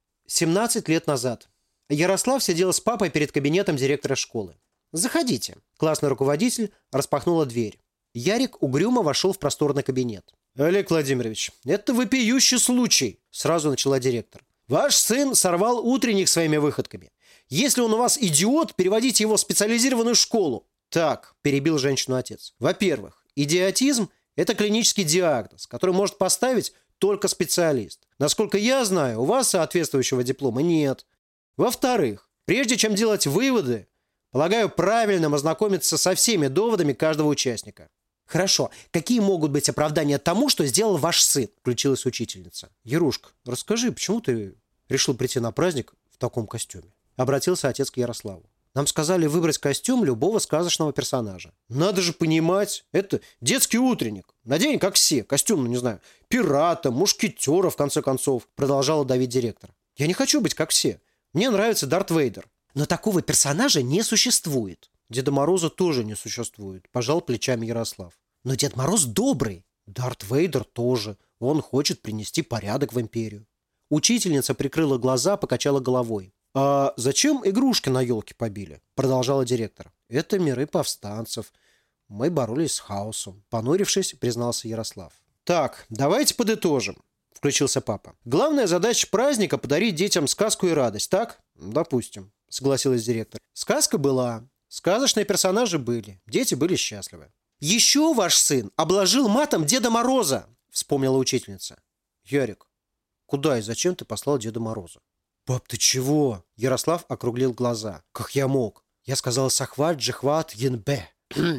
17 лет назад. Ярослав сидел с папой перед кабинетом директора школы. «Заходите». Классный руководитель распахнула дверь. Ярик угрюмо вошел в просторный кабинет. «Олег Владимирович, это вопиющий случай», — сразу начала директор. «Ваш сын сорвал утренник своими выходками. Если он у вас идиот, переводите его в специализированную школу». «Так», — перебил женщину отец. «Во-первых, идиотизм – это клинический диагноз, который может поставить только специалист. Насколько я знаю, у вас соответствующего диплома нет. Во-вторых, прежде чем делать выводы, полагаю правильным ознакомиться со всеми доводами каждого участника». «Хорошо. Какие могут быть оправдания тому, что сделал ваш сын?» – включилась учительница. «Ярушка, расскажи, почему ты решил прийти на праздник в таком костюме?» Обратился отец к Ярославу. «Нам сказали выбрать костюм любого сказочного персонажа». «Надо же понимать, это детский утренник. Надень, как все, костюм, ну не знаю, пирата, мушкетера, в конце концов», продолжала давить директор. «Я не хочу быть как все. Мне нравится Дарт Вейдер». «Но такого персонажа не существует». «Деда Мороза тоже не существует», пожал плечами Ярослав. «Но Дед Мороз добрый». «Дарт Вейдер тоже. Он хочет принести порядок в империю». Учительница прикрыла глаза, покачала головой. «А зачем игрушки на елке побили?» Продолжала директор. «Это миры повстанцев. Мы боролись с хаосом», понурившись, признался Ярослав. «Так, давайте подытожим», включился папа. «Главная задача праздника – подарить детям сказку и радость, так?» «Допустим», согласилась директор. «Сказка была, сказочные персонажи были, дети были счастливы». «Еще ваш сын обложил матом Деда Мороза», вспомнила учительница. «Ярик, куда и зачем ты послал Деда Мороза?» «Пап, ты чего?» Ярослав округлил глаза. «Как я мог? Я сказал «сахват, джихват, янбе».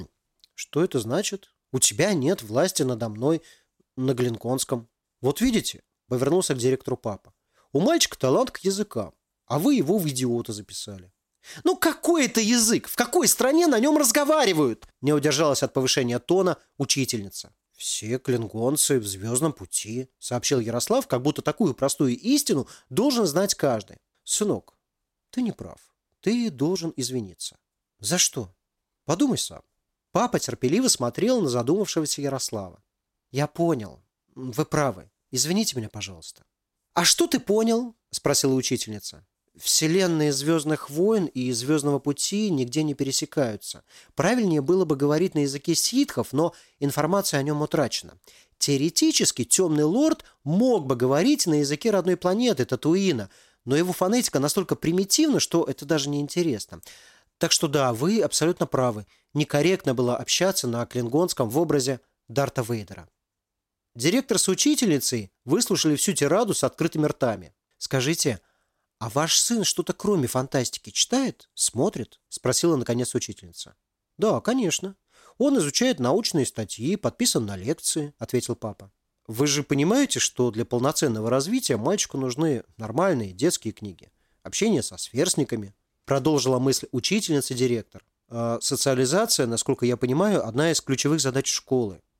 «Что это значит? У тебя нет власти надо мной на Глинконском». «Вот видите?» Повернулся к директору папа. «У мальчика талант к языкам, а вы его в идиота записали». «Ну какой это язык? В какой стране на нем разговаривают?» Не удержалась от повышения тона учительница. «Все клингонцы в звездном пути», — сообщил Ярослав, как будто такую простую истину должен знать каждый. «Сынок, ты не прав. Ты должен извиниться». «За что?» «Подумай сам». Папа терпеливо смотрел на задумавшегося Ярослава. «Я понял. Вы правы. Извините меня, пожалуйста». «А что ты понял?» — спросила учительница. «Вселенные «Звездных войн» и «Звездного пути» нигде не пересекаются. Правильнее было бы говорить на языке ситхов, но информация о нем утрачена. Теоретически темный лорд мог бы говорить на языке родной планеты Татуина, но его фонетика настолько примитивна, что это даже не интересно. Так что да, вы абсолютно правы. Некорректно было общаться на клингонском в образе Дарта Вейдера». Директор с учительницей выслушали всю тираду с открытыми ртами. «Скажите, а ваш сын что-то кроме фантастики читает? Смотрит?» – спросила наконец учительница. «Да, конечно. Он изучает научные статьи, подписан на лекции», – ответил папа. «Вы же понимаете, что для полноценного развития мальчику нужны нормальные детские книги, общение со сверстниками», – продолжила мысль учительница директор. «Социализация, насколько я понимаю, одна из ключевых задач школы.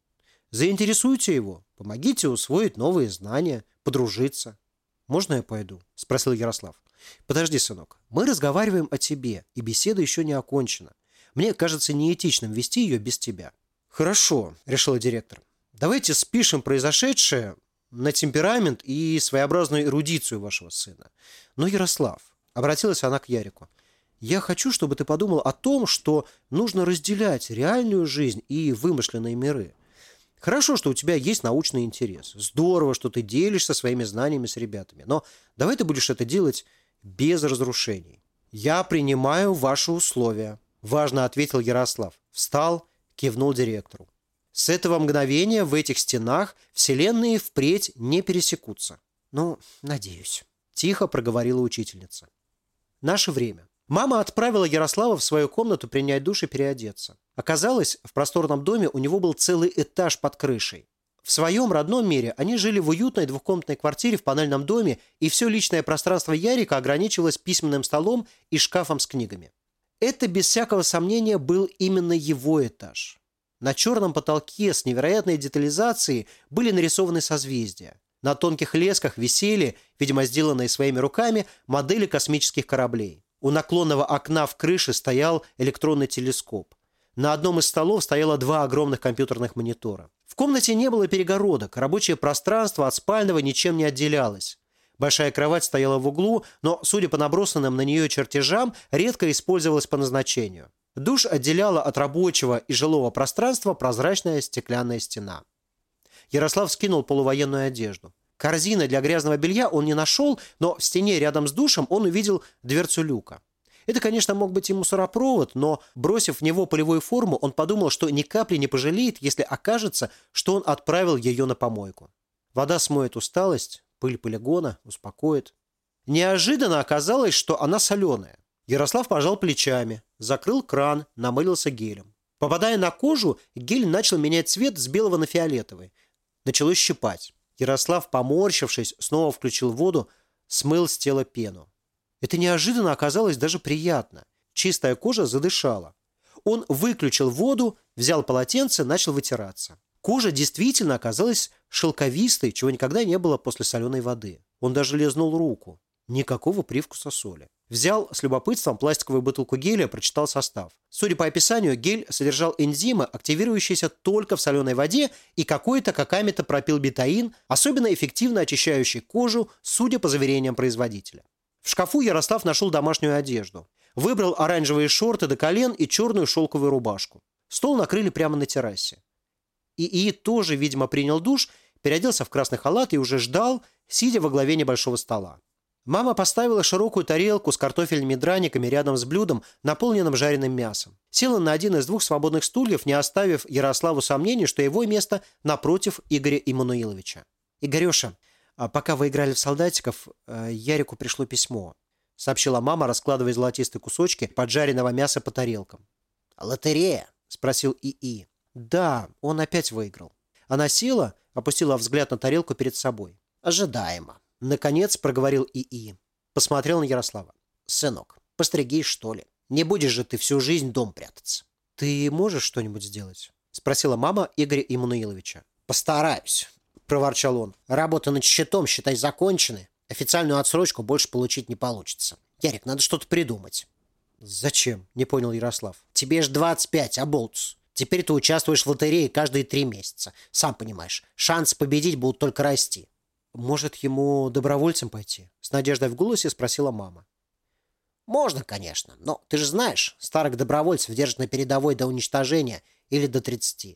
Заинтересуйте его, помогите усвоить новые знания, подружиться. «Можно я пойду?» – спросил Ярослав. «Подожди, сынок, мы разговариваем о тебе, и беседа еще не окончена. Мне кажется неэтичным вести ее без тебя». «Хорошо», – решила директор. «Давайте спишем произошедшее на темперамент и своеобразную эрудицию вашего сына. Но, Ярослав», – обратилась она к Ярику, – «я хочу, чтобы ты подумал о том, что нужно разделять реальную жизнь и вымышленные миры. Хорошо, что у тебя есть научный интерес. Здорово, что ты делишься своими знаниями с ребятами. Но давай ты будешь это делать без разрушений». «Я принимаю ваши условия», – важно ответил Ярослав. Встал, кивнул директору. «С этого мгновения в этих стенах вселенные впредь не пересекутся». «Ну, надеюсь», – тихо проговорила учительница. Наше время. Мама отправила Ярослава в свою комнату принять душ и переодеться. Оказалось, в просторном доме у него был целый этаж под крышей. В своем родном мире они жили в уютной двухкомнатной квартире в панельном доме, и все личное пространство Ярика ограничивалось письменным столом и шкафом с книгами. Это, без всякого сомнения, был именно его этаж. На черном потолке с невероятной детализацией были нарисованы созвездия. На тонких лесках висели, видимо, сделанные своими руками, модели космических кораблей. У наклонного окна в крыше стоял электронный телескоп. На одном из столов стояло 2 огромных компьютерных монитора. В комнате не было перегородок, рабочее пространство от спального ничем не отделялось. Большая кровать стояла в углу, но, судя по набросанным на нее чертежам, редко использовалась по назначению. Душ отделяла от рабочего и жилого пространства прозрачная стеклянная стена. Ярослав скинул полувоенную одежду. Корзины для грязного белья он не нашел, но в стене рядом с душем он увидел дверцу люка. Это, конечно, мог быть и мусоропровод, но, бросив в него полевую форму, он подумал, что ни капли не пожалеет, если окажется, что он отправил ее на помойку. Вода смоет усталость, пыль полигона, успокоит. Неожиданно оказалось, что она соленая. Ярослав пожал плечами, закрыл кран, намылился гелем. Попадая на кожу, гель начал менять цвет с белого на фиолетовый. Началось щипать. Ярослав, поморщившись, снова включил воду, смыл с тела пену. Это неожиданно оказалось даже приятно. Чистая кожа задышала. Он выключил воду, взял полотенце, начал вытираться. Кожа действительно оказалась шелковистой, чего никогда не было после соленой воды. Он даже лизнул руку. Никакого привкуса соли. Взял с любопытством пластиковую бутылку геля, прочитал состав. Судя по описанию, гель содержал энзимы, активирующиеся только в соленой воде, и какой-то каками-то пропилбутаин, особенно эффективно очищающий кожу, судя по заверениям производителя. В шкафу Ярослав нашел домашнюю одежду. Выбрал оранжевые шорты до колен и черную шелковую рубашку. Стол накрыли прямо на террасе. ИИ тоже, видимо, принял душ, переоделся в красный халат и уже ждал, сидя во главе небольшого стола. Мама поставила широкую тарелку с картофельными драниками рядом с блюдом, наполненным жареным мясом. Села на один из 2 свободных стульев, не оставив Ярославу сомнений, что его место напротив Игоря Иммануиловича. «Игореша, пока вы играли в солдатиков, Ярику пришло письмо», — сообщила мама, раскладывая золотистые кусочки поджаренного мяса по тарелкам. «Лотерея?» — спросил ИИ. «Да, он опять выиграл». Она села, опустила взгляд на тарелку перед собой. «Ожидаемо». Наконец проговорил ИИ. Посмотрел на Ярослава. «Сынок, постригись, что ли? Не будешь же ты всю жизнь дом прятаться». «Ты можешь что-нибудь сделать?» Спросила мама Игоря Иммануиловича. «Постараюсь», – проворчал он. «Работа над счетом, считай, закончены. Официальную отсрочку больше получить не получится. Ярик, надо что-то придумать». «Зачем?» – не понял Ярослав. «Тебе ж 25, оболтус. Теперь ты участвуешь в лотерее каждые 3 месяца. Сам понимаешь, шансы победить будут только расти». «Может, ему добровольцем пойти?» С надеждой в голосе спросила мама. «Можно, конечно, но ты же знаешь, старых добровольцев держат на передовой до уничтожения или до 30.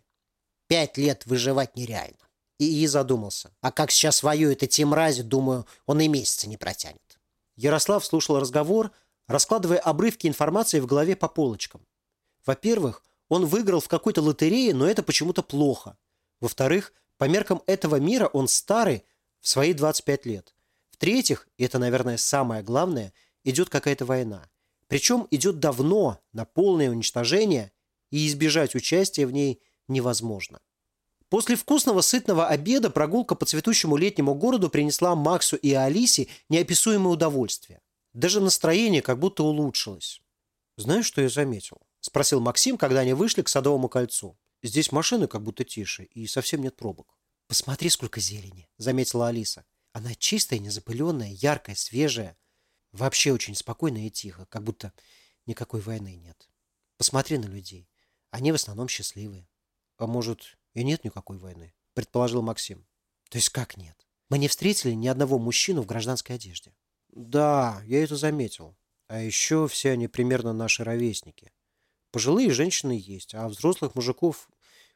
5 лет выживать нереально». ИИ задумался. А как сейчас воюют эти мрази, думаю, он и месяца не протянет. Ярослав слушал разговор, раскладывая обрывки информации в голове по полочкам. Во-первых, он выиграл в какой-то лотерее, но это почему-то плохо. Во-вторых, по меркам этого мира он старый, в свои 25 лет. В-третьих, и это, наверное, самое главное, идет какая-то война. Причем идет давно, на полное уничтожение, и избежать участия в ней невозможно. После вкусного сытного обеда прогулка по цветущему летнему городу принесла Максу и Алисе неописуемое удовольствие. Даже настроение как будто улучшилось. «Знаешь, что я заметил?» – спросил Максим, когда они вышли к Садовому кольцу. Здесь машины как будто тише, и совсем нет пробок. «Посмотри, сколько зелени», — заметила Алиса. «Она чистая, незапыленная, яркая, свежая. Вообще очень спокойно и тихо, как будто никакой войны нет. Посмотри на людей. Они в основном счастливые». «А может, и нет никакой войны?» — предположил Максим. «То есть как нет? Мы не встретили ни одного мужчину в гражданской одежде». «Да, я это заметил. А еще все они примерно наши ровесники. Пожилые женщины есть, а взрослых мужиков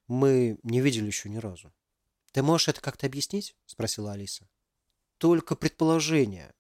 мы не видели еще ни разу». «Ты можешь это как-то объяснить?» — спросила Алиса. «Только предположение.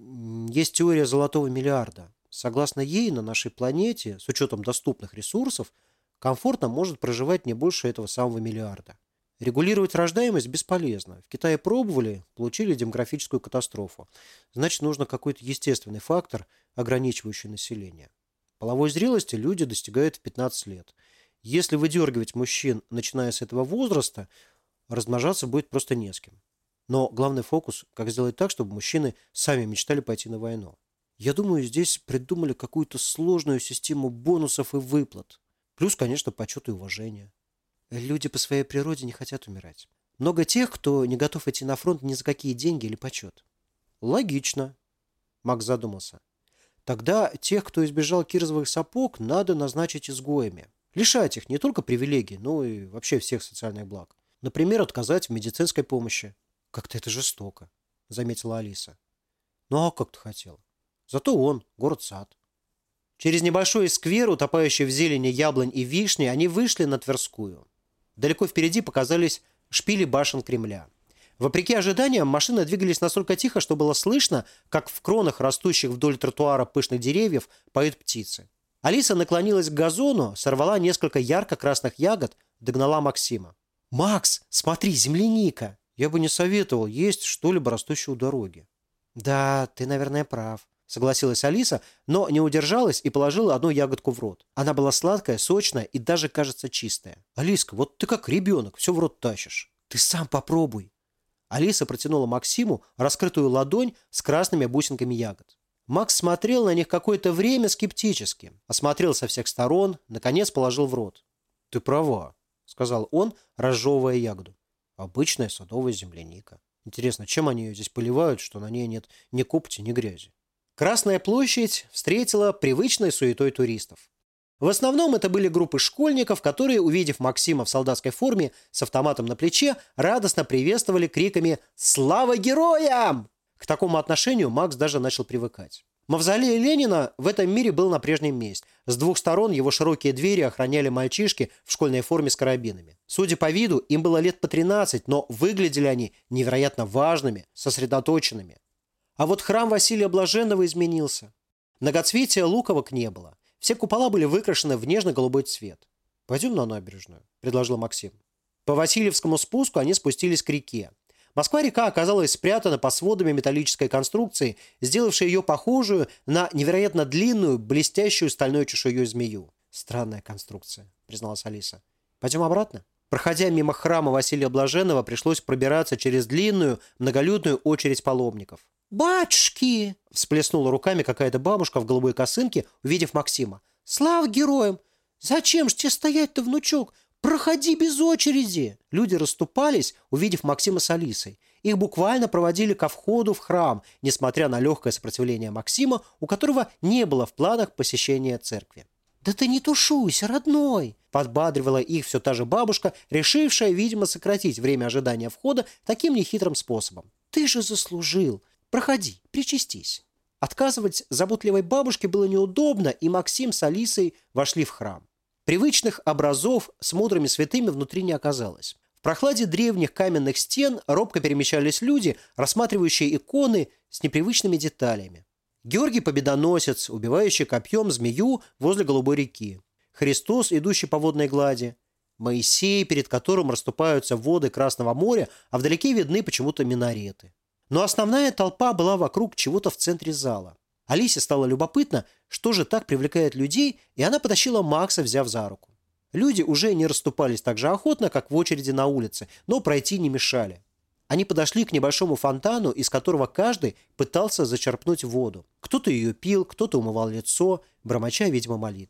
Есть теория золотого миллиарда. Согласно ей, на нашей планете, с учетом доступных ресурсов, комфортно может проживать не больше этого самого миллиарда. Регулировать рождаемость бесполезно. В Китае пробовали, получили демографическую катастрофу. Значит, нужно какой-то естественный фактор, ограничивающий население. Половой зрелости люди достигают в 15 лет. Если выдергивать мужчин, начиная с этого возраста, размножаться будет просто не с кем. Но главный фокус – как сделать так, чтобы мужчины сами мечтали пойти на войну. Я думаю, здесь придумали какую-то сложную систему бонусов и выплат. Плюс, конечно, почет и уважение. Люди по своей природе не хотят умирать. Много тех, кто не готов идти на фронт ни за какие деньги или почет». «Логично», – Макс задумался. «Тогда тех, кто избежал кирзовых сапог, надо назначить изгоями. Лишать их не только привилегий, но и вообще всех социальных благ. Например, отказать в медицинской помощи». «Как-то это жестоко», — заметила Алиса. «Ну а как ты хотела? Зато он, город-сад». Через небольшой сквер, утопающий в зелени яблонь и вишни, они вышли на Тверскую. Далеко впереди показались шпили башен Кремля. Вопреки ожиданиям, машины двигались настолько тихо, что было слышно, как в кронах растущих вдоль тротуара пышных деревьев поют птицы. Алиса наклонилась к газону, сорвала несколько ярко-красных ягод, догнала Максима. «Макс, смотри, земляника!» «Я бы не советовал есть что-либо растущее у дороги». «Да, ты, наверное, прав», — согласилась Алиса, но не удержалась и положила одну ягодку в рот. Она была сладкая, сочная и даже, кажется, чистая. «Алиска, вот ты как ребенок, все в рот тащишь. Ты сам попробуй». Алиса протянула Максиму раскрытую ладонь с красными бусинками ягод. Макс смотрел на них какое-то время скептически, осмотрел со всех сторон, наконец положил в рот. «Ты права», — сказал он, разжевывая ягоду. «Обычная садовая земляника. Интересно, чем они ее здесь поливают, что на ней нет ни копоти, ни грязи?» Красная площадь встретила привычной суетой туристов. В основном это были группы школьников, которые, увидев Максима в солдатской форме с автоматом на плече, радостно приветствовали криками «Слава героям!». К такому отношению Макс даже начал привыкать. Мавзолей Ленина в этом мире был на прежнем месте. С двух сторон его широкие двери охраняли мальчишки в школьной форме с карабинами. Судя по виду, им было лет по 13, но выглядели они невероятно важными, сосредоточенными. А вот храм Василия Блаженного изменился. Многоцветия луковок не было. Все купола были выкрашены в нежно-голубой цвет. «Пойдем на набережную», – предложил Максим. По Васильевскому спуску они спустились к реке. Москва-река оказалась спрятана под сводами металлической конструкции, сделавшей ее похожую на невероятно длинную, блестящую стальной чешуей змею. «Странная конструкция», — призналась Алиса. «Пойдем обратно?» Проходя мимо храма Василия Блаженного, пришлось пробираться через длинную, многолюдную очередь паломников. «Батюшки!» — всплеснула руками какая-то бабушка в голубой косынке, увидев Максима. «Слава героям! Зачем ж тебе стоять-то, внучок? Проходи без очереди!» Люди расступались, увидев Максима с Алисой. Их буквально проводили ко входу в храм, несмотря на легкое сопротивление Максима, у которого не было в планах посещения церкви. «Да ты не тушуйся, родной!» – подбадривала их все та же бабушка, решившая, видимо, сократить время ожидания входа таким нехитрым способом. «Ты же заслужил! Проходи, причастись!» Отказывать заботливой бабушке было неудобно, и Максим с Алисой вошли в храм. Привычных образов с мудрыми святыми внутри не оказалось. В прохладе древних каменных стен робко перемещались люди, рассматривающие иконы с непривычными деталями. Георгий Победоносец, убивающий копьем змею возле Голубой реки. Христос, идущий по водной глади. Моисей, перед которым расступаются воды Красного моря, а вдалеке видны почему-то минареты. Но основная толпа была вокруг чего-то в центре зала. Алисе стало любопытно, что же так привлекает людей, и она потащила Макса, взяв за руку. Люди уже не расступались так же охотно, как в очереди на улице, но пройти не мешали. Они подошли к небольшому фонтану, из которого каждый пытался зачерпнуть воду. Кто-то ее пил, кто-то умывал лицо, бормоча, видимо, молитвы.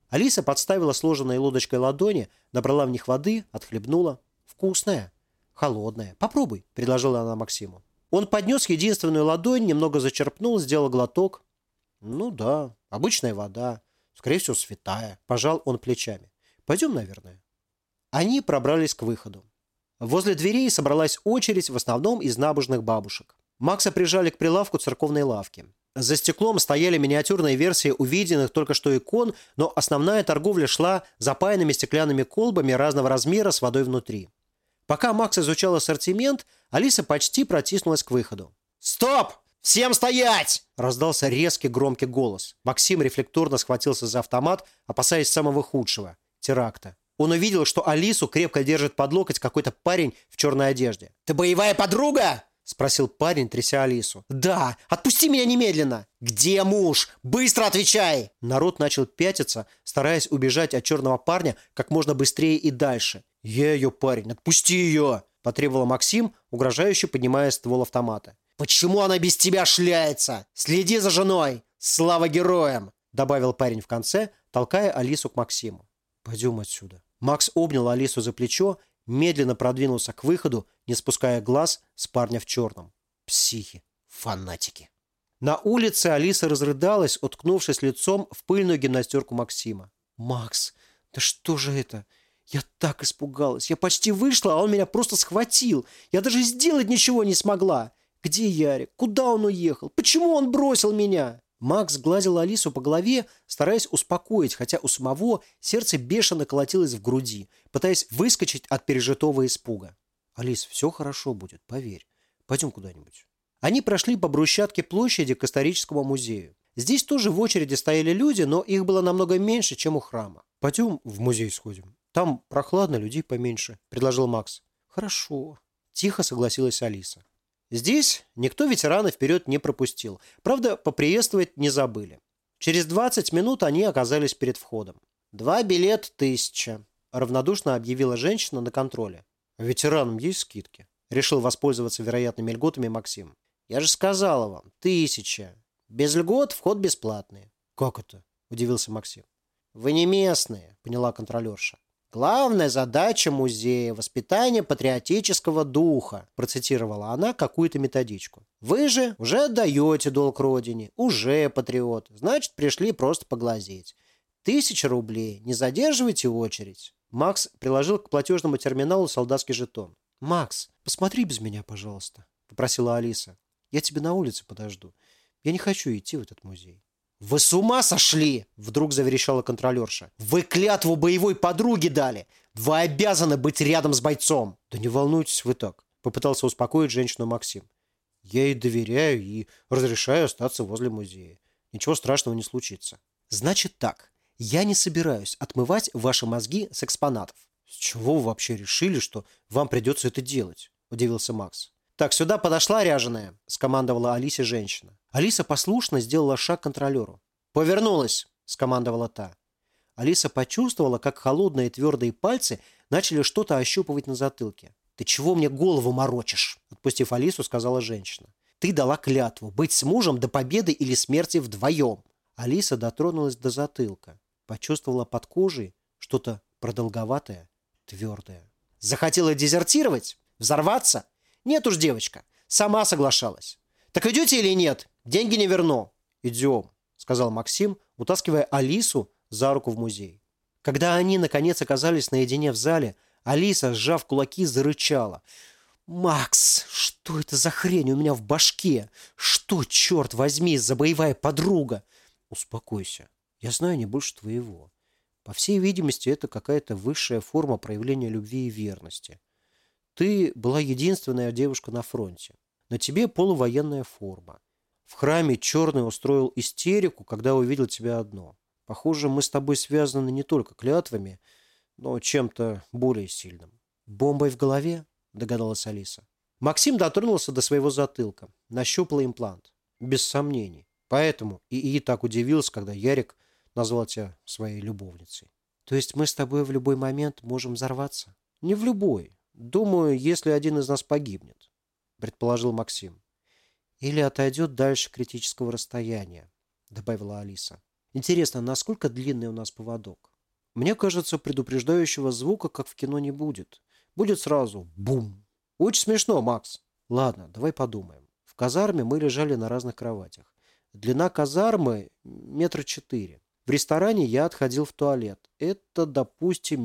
Алиса подставила сложенной лодочкой ладони, набрала в них воды, отхлебнула. «Вкусная, холодная. Попробуй», — предложила она Максиму. Он поднес единственную ладонь, немного зачерпнул, сделал глоток. «Ну да, обычная вода. Скорее всего, святая». Пожал он плечами. «Пойдем, наверное». Они пробрались к выходу. Возле дверей собралась очередь, в основном из набожных бабушек. Макса прижали к прилавку церковной лавки. За стеклом стояли миниатюрные версии увиденных только что икон, но основная торговля шла запаянными стеклянными колбами разного размера с водой внутри. Пока Макс изучал ассортимент, Алиса почти протиснулась к выходу. «Стоп! Всем стоять!» – раздался резкий громкий голос. Максим рефлекторно схватился за автомат, опасаясь самого худшего – теракта. Он увидел, что Алису крепко держит под локоть какой-то парень в черной одежде. «Ты боевая подруга?» – спросил парень, тряся Алису. «Да! Отпусти меня немедленно!» «Где муж? Быстро отвечай!» Народ начал пятиться, стараясь убежать от черного парня как можно быстрее и дальше. «Я ее, парень, отпусти ее!» – потребовал Максим, угрожающе поднимая ствол автомата. «Почему она без тебя шляется? Следи за женой! Слава героям!» – добавил парень в конце, толкая Алису к Максиму. «Пойдем отсюда». Макс обнял Алису за плечо, медленно продвинулся к выходу, не спуская глаз с парня в черном. Психи, фанатики. На улице Алиса разрыдалась, уткнувшись лицом в пыльную гимнастерку Максима. «Макс, да что же это? Я так испугалась. Я почти вышла, а он меня просто схватил. Я даже сделать ничего не смогла. Где Ярик? Куда он уехал? Почему он бросил меня?» Макс гладил Алису по голове, стараясь успокоить, хотя у самого сердце бешено колотилось в груди, пытаясь выскочить от пережитого испуга. «Алис, все хорошо будет, поверь. Пойдем куда-нибудь». Они прошли по брусчатке площади к историческому музею. Здесь тоже в очереди стояли люди, но их было намного меньше, чем у храма. «Пойдем в музей сходим. Там прохладно, людей поменьше», – предложил Макс. «Хорошо», – тихо согласилась Алиса. Здесь никто ветерана вперед не пропустил. Правда, поприветствовать не забыли. Через 20 минут они оказались перед входом. 2 билета 1000, равнодушно объявила женщина на контроле. «Ветеранам есть скидки?» Решил воспользоваться вероятными льготами Максим. «Я же сказала вам, 1000. Без льгот вход бесплатный». «Как это?» – удивился Максим. «Вы не местные», – поняла контролерша. «Главная задача музея – воспитание патриотического духа», процитировала она какую-то методичку. «Вы же уже отдаете долг родине, уже патриот, значит, пришли просто поглазеть. 1000 рублей, не задерживайте очередь». Макс приложил к платежному терминалу солдатский жетон. «Макс, посмотри без меня, пожалуйста», попросила Алиса. «Я тебя на улице подожду. Я не хочу идти в этот музей». «Вы с ума сошли?» – вдруг заверещала контролерша. «Вы клятву боевой подруге дали! Вы обязаны быть рядом с бойцом!» «Да не волнуйтесь вы так», – попытался успокоить женщину Максим. «Я ей доверяю и разрешаю остаться возле музея. Ничего страшного не случится». «Значит так, я не собираюсь отмывать ваши мозги с экспонатов». «С чего вы вообще решили, что вам придется это делать?» – удивился Макс. «Так, сюда подошла ряженая», – скомандовала Алисе женщина. Алиса послушно сделала шаг к контролеру. «Повернулась», – скомандовала та. Алиса почувствовала, как холодные твердые пальцы начали что-то ощупывать на затылке. «Ты чего мне голову морочишь?» – отпустив Алису, сказала женщина. «Ты дала клятву быть с мужем до победы или смерти вдвоем». Алиса дотронулась до затылка. Почувствовала под кожей что-то продолговатое, твердое. «Захотела дезертировать? Взорваться? Нет уж, девочка, сама соглашалась. Так идете или нет? Деньги не верну». «Идем», — сказал Максим, утаскивая Алису за руку в музей. Когда они, наконец, оказались наедине в зале, Алиса, сжав кулаки, зарычала. «Макс, что это за хрень у меня в башке? Что, черт возьми, за боевая подруга?» «Успокойся. Я знаю не больше твоего. По всей видимости, это какая-то высшая форма проявления любви и верности. Ты была единственная девушка на фронте. На тебе полувоенная форма. В храме Черный устроил истерику, когда увидел тебя одно. Похоже, мы с тобой связаны не только клятвами, но чем-то более сильным». «Бомбой в голове?» – догадалась Алиса. Максим дотронулся до своего затылка, нащупал имплант. «Без сомнений. Поэтому ИИ так удивился, когда Ярик назвал тебя своей любовницей». «То есть мы с тобой в любой момент можем взорваться?» «Не в любой. Думаю, если один из нас погибнет», – предположил Максим. «Или отойдет дальше критического расстояния», – добавила Алиса. Интересно, насколько длинный у нас поводок? Мне кажется, предупреждающего звука, как в кино, не будет. Будет сразу бум. Очень смешно, Макс. Ладно, давай подумаем. В казарме мы лежали на разных кроватях. Длина казармы 4 метра. В ресторане я отходил в туалет. Это, допустим,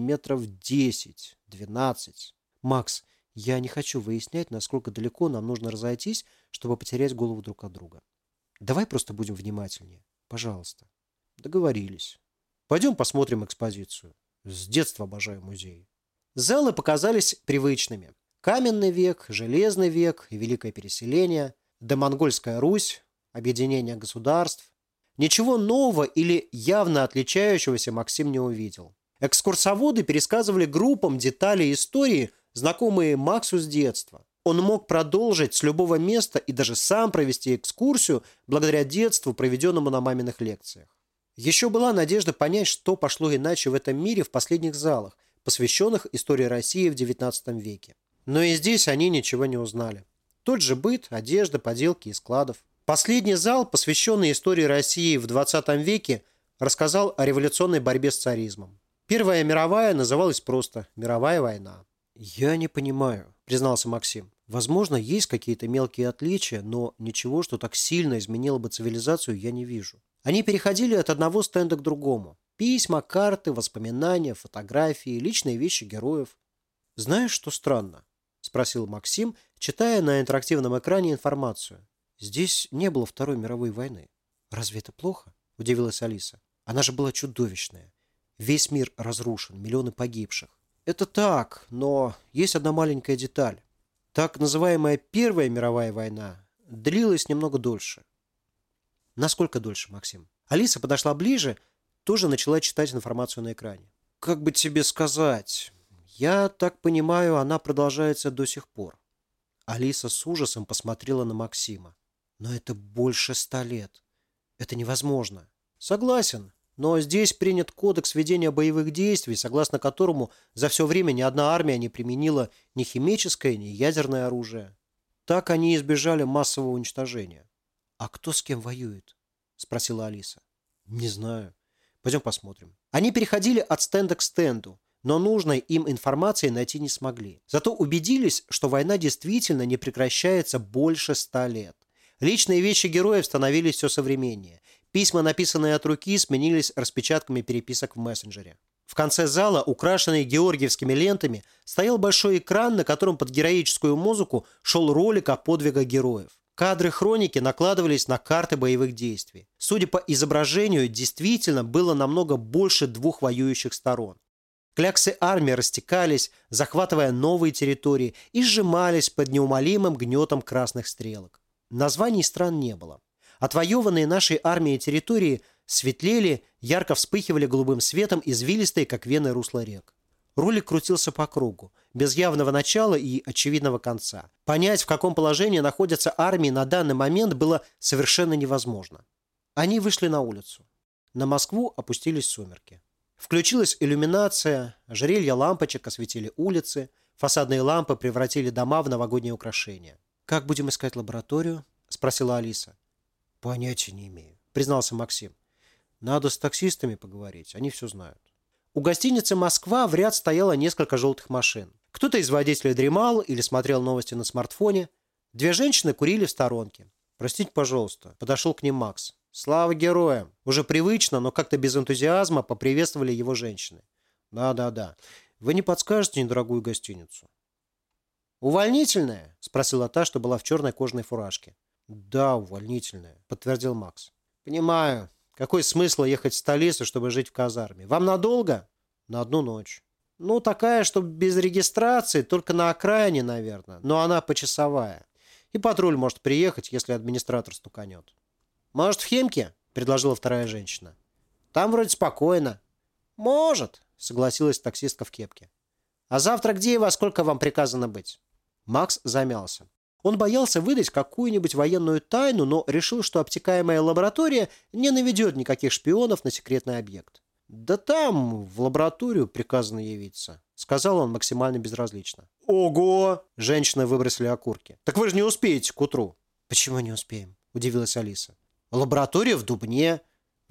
10-12 метров. Макс, я не хочу выяснять, насколько далеко нам нужно разойтись, чтобы потерять голову друг от друга. Давай просто будем внимательнее. Пожалуйста. Договорились. Пойдем посмотрим экспозицию. С детства обожаю музеи. Залы показались привычными. Каменный век, Железный век и Великое переселение, домонгольская Русь, объединение государств. Ничего нового или явно отличающегося Максим не увидел. Экскурсоводы пересказывали группам детали истории, знакомые Максу с детства. Он мог продолжить с любого места и даже сам провести экскурсию благодаря детству, проведенному на маминых лекциях. Еще была надежда понять, что пошло иначе в этом мире в последних залах, посвященных истории России в XIX веке. Но и здесь они ничего не узнали. Тот же быт, одежда, поделки из складов. Последний зал, посвященный истории России в XX веке, рассказал о революционной борьбе с царизмом. Первая мировая называлась просто «Мировая война». «Я не понимаю», — признался Максим. «Возможно, есть какие-то мелкие отличия, но ничего, что так сильно изменило бы цивилизацию, я не вижу». Они переходили от одного стенда к другому. Письма, карты, воспоминания, фотографии, личные вещи героев. «Знаешь, что странно?» — спросил Максим, читая на интерактивном экране информацию. «Здесь не было Второй мировой войны». «Разве это плохо?» — удивилась Алиса. «Она же была чудовищная. Весь мир разрушен, миллионы погибших». «Это так, но есть одна маленькая деталь. Так называемая Первая мировая война длилась немного дольше». «Насколько дольше, Максим?» Алиса подошла ближе, тоже начала читать информацию на экране. «Как бы тебе сказать? Я так понимаю, она продолжается до сих пор». Алиса с ужасом посмотрела на Максима. «Но это больше 100 лет. Это невозможно». «Согласен, но здесь принят кодекс ведения боевых действий, согласно которому за все время ни одна армия не применила ни химическое, ни ядерное оружие. Так они избежали массового уничтожения». «А кто с кем воюет?» – спросила Алиса. «Не знаю. Пойдем посмотрим». Они переходили от стенда к стенду, но нужной им информации найти не смогли. Зато убедились, что война действительно не прекращается больше 100 лет. Личные вещи героев становились все современнее. Письма, написанные от руки, сменились распечатками переписок в мессенджере. В конце зала, украшенный георгиевскими лентами, стоял большой экран, на котором под героическую музыку шел ролик о подвигах героев. Кадры хроники накладывались на карты боевых действий. Судя по изображению, действительно было намного больше 2 воюющих сторон. Кляксы армии растекались, захватывая новые территории, и сжимались под неумолимым гнетом красных стрелок. Названий стран не было. Отвоеванные нашей армией территории светлели, ярко вспыхивали голубым светом, извилистые, как вены русла рек. Ролик крутился по кругу, без явного начала и очевидного конца. Понять, в каком положении находятся армии на данный момент, было совершенно невозможно. Они вышли на улицу. На Москву опустились сумерки. Включилась иллюминация, ожерелья лампочек осветили улицы, фасадные лампы превратили дома в новогодние украшения. «Как будем искать лабораторию?» – спросила Алиса. «Понятия не имею», – признался Максим. «Надо с таксистами поговорить, они все знают». У гостиницы «Москва» в ряд стояло несколько желтых машин. Кто-то из водителей дремал или смотрел новости на смартфоне. 2 женщины курили в сторонке. «Простите, пожалуйста», – подошел к ним Макс. «Слава героям!» Уже привычно, но как-то без энтузиазма поприветствовали его женщины. «Да. Вы не подскажете недорогую гостиницу?» «Увольнительная?» – спросила та, что была в черной кожаной фуражке. «Да, увольнительная», – подтвердил Макс. «Понимаю. Какой смысл ехать в столицу, чтобы жить в казарме? Вам надолго?» «На 1 ночь». «Ну, такая, чтобы без регистрации, только на окраине, наверное. Но она почасовая. И патруль может приехать, если администратор стуканет». «Может, в Химки?» – предложила вторая женщина. «Там вроде спокойно». «Может», – согласилась таксистка в кепке. «А завтра где и во сколько вам приказано быть?» Макс замялся. Он боялся выдать какую-нибудь военную тайну, но решил, что обтекаемая лаборатория не наведет никаких шпионов на секретный объект. «Да там, в лабораторию приказано явиться», – сказал он максимально безразлично. «Ого!» – женщины выбросили окурки. «Так вы же не успеете к утру». «Почему не успеем?» – удивилась Алиса. «Лаборатория в Дубне.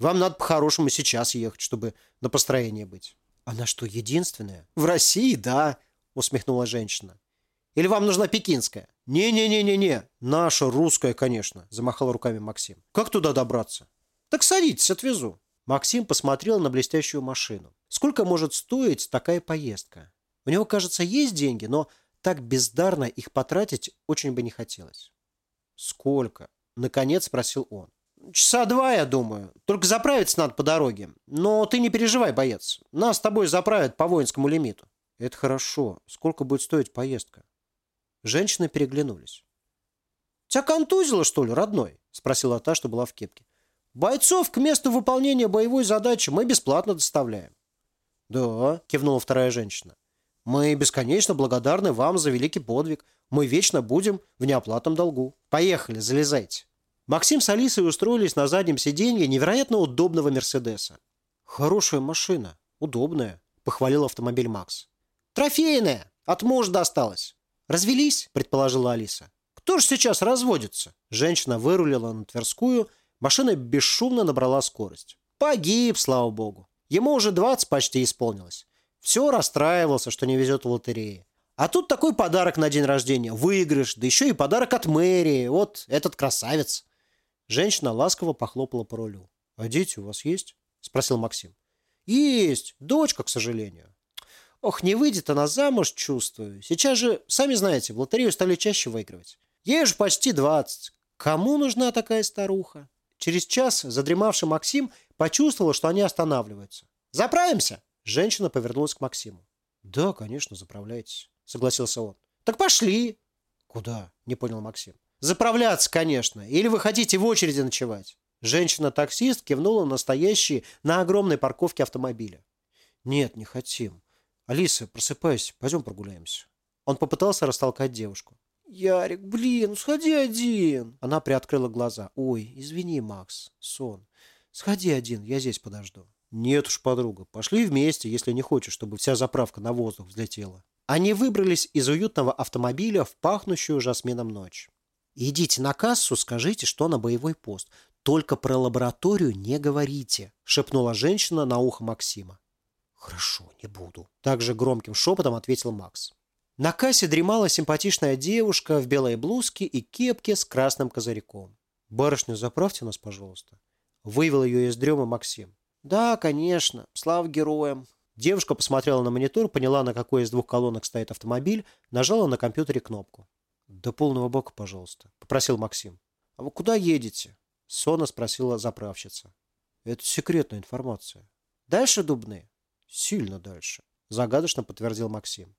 Вам надо по-хорошему сейчас ехать, чтобы на построение быть». «Она что, единственная?» «В России, да», — усмехнула женщина. «Или вам нужна пекинская?» «Не-не-не-не-не, наша русская, конечно», — замахал руками Максим. «Как туда добраться?» «Так садитесь, отвезу». Максим посмотрел на блестящую машину. Сколько может стоить такая поездка? У него, кажется, есть деньги, но так бездарно их потратить очень бы не хотелось. «Сколько?» — наконец спросил он. «Часа 2, я думаю. Только заправиться надо по дороге. Но ты не переживай, боец. Нас с тобой заправят по воинскому лимиту». «Это хорошо. Сколько будет стоить поездка?» Женщины переглянулись. «Тебя контузило, что ли, родной?» — спросила та, что была в кепке. «Бойцов к месту выполнения боевой задачи мы бесплатно доставляем». «Да», — кивнула вторая женщина. «Мы бесконечно благодарны вам за великий подвиг. Мы вечно будем в неоплатном долгу. Поехали, залезайте». Максим с Алисой устроились на заднем сиденье невероятно удобного «Мерседеса». «Хорошая машина, удобная», — похвалил автомобиль Макс. «Трофейная, от мужа досталась». «Развелись?» – предположила Алиса. «Кто же сейчас разводится?» Женщина вырулила на Тверскую, машина бесшумно набрала скорость. «Погиб, слава богу. Ему уже 20 почти исполнилось. Все расстраивался, что не везет в лотерее. А тут такой подарок на день рождения. Выигрыш, да еще и подарок от мэрии. Вот этот красавец». Женщина ласково похлопала по рулю. «А дети у вас есть?» – спросил Максим. «Есть. Дочка, к сожалению». «Ох, не выйдет она замуж, чувствую. Сейчас же, сами знаете, в лотерею стали чаще выигрывать. Ей же почти 20. Кому нужна такая старуха?» Через час задремавший Максим почувствовал, что они останавливаются. «Заправимся?» Женщина повернулась к Максиму. «Да, конечно, заправляйтесь», — согласился он. «Так пошли». «Куда?» — не понял Максим. «Заправляться, конечно. Или вы хотите в очереди ночевать?» Женщина-таксист кивнула на стоящие на огромной парковке автомобиля. «Нет, не хотим. Алиса, просыпайся, пойдем прогуляемся». Он попытался растолкать девушку. «Ярик, блин, сходи один». Она приоткрыла глаза. «Ой, извини, Макс, сон. Сходи один, я здесь подожду». «Нет уж, подруга, пошли вместе, если не хочешь, чтобы вся заправка на воздух взлетела». Они выбрались из уютного автомобиля в пахнущую жасмином ночь. «Идите на кассу, скажите, что на боевой пост. Только про лабораторию не говорите», — шепнула женщина на ухо Максима. «Хорошо, не буду», — также громким шепотом ответил Макс. На кассе дремала симпатичная девушка в белой блузке и кепке с красным козырьком. «Барышня, заправьте нас, пожалуйста», — вывел ее из дремы Максим. «Да, конечно, слава героям». Девушка посмотрела на монитор, поняла, на какой из двух колонок стоит автомобиль, нажала на компьютере кнопку. «До полного бака, пожалуйста», — попросил Максим. «А вы куда едете?» — сонно спросила заправщица. «Это секретная информация». «Дальше Дубны?» «Сильно дальше», — загадочно подтвердил Максим.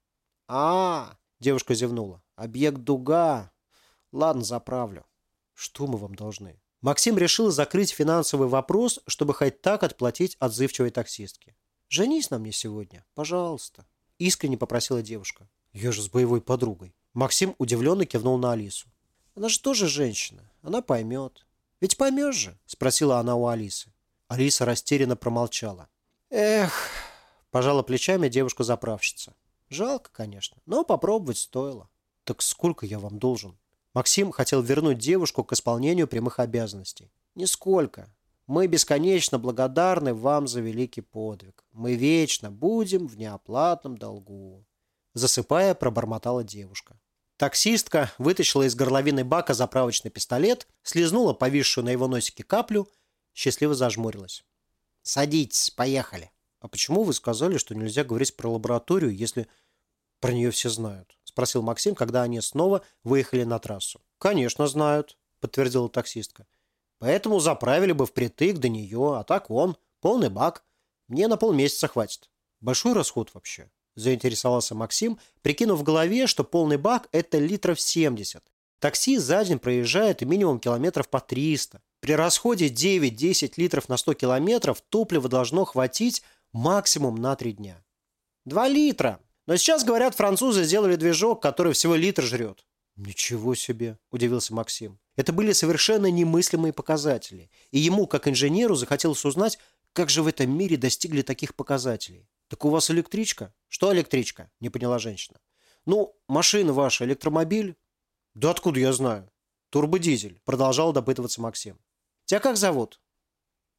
Девушка зевнула. «Объект Дуга. Ладно, заправлю». «Что мы вам должны?» Максим решил закрыть финансовый вопрос, чтобы хоть так отплатить отзывчивой таксистке. «Женись на мне сегодня, пожалуйста», — искренне попросила девушка. «Я же с боевой подругой». Максим удивленно кивнул на Алису. «Она же тоже женщина. Она поймет». «Ведь поймешь же?» — спросила она у Алисы. Алиса растерянно промолчала. «Эх», — пожала плечами девушка-заправщица. «Жалко, конечно, но попробовать стоило». «Так сколько я вам должен?» Максим хотел вернуть девушку к исполнению прямых обязанностей. «Нисколько. Мы бесконечно благодарны вам за великий подвиг. Мы вечно будем в неоплатном долгу». Засыпая, пробормотала девушка. Таксистка вытащила из горловины бака заправочный пистолет, слезнула повисшую на его носике каплю, счастливо зажмурилась. «Садитесь, поехали». «А почему вы сказали, что нельзя говорить про лабораторию, если про нее все знают?» — спросил Максим, когда они снова выехали на трассу. «Конечно знают», — подтвердила таксистка. «Поэтому заправили бы впритык до нее, а так полный бак. Мне на полмесяца хватит». «Большой расход вообще?» — заинтересовался Максим, прикинув в голове, что полный бак – это литров 70. Такси за день проезжает минимум километров по 300. При расходе 9-10 литров на 100 километров топлива должно хватить максимум на 3 дня. 2 литра! Но сейчас, говорят, французы сделали движок, который всего литр жрет». «Ничего себе!» – удивился Максим. Это были совершенно немыслимые показатели. И ему, как инженеру, захотелось узнать, как же в этом мире достигли таких показателей. «Так у вас электричка?» «Что электричка?» – не поняла женщина. «Ну, машина ваша, электромобиль?» «Да откуда я знаю?» «Турбодизель», – продолжал допытываться Максим. «Тебя как зовут?»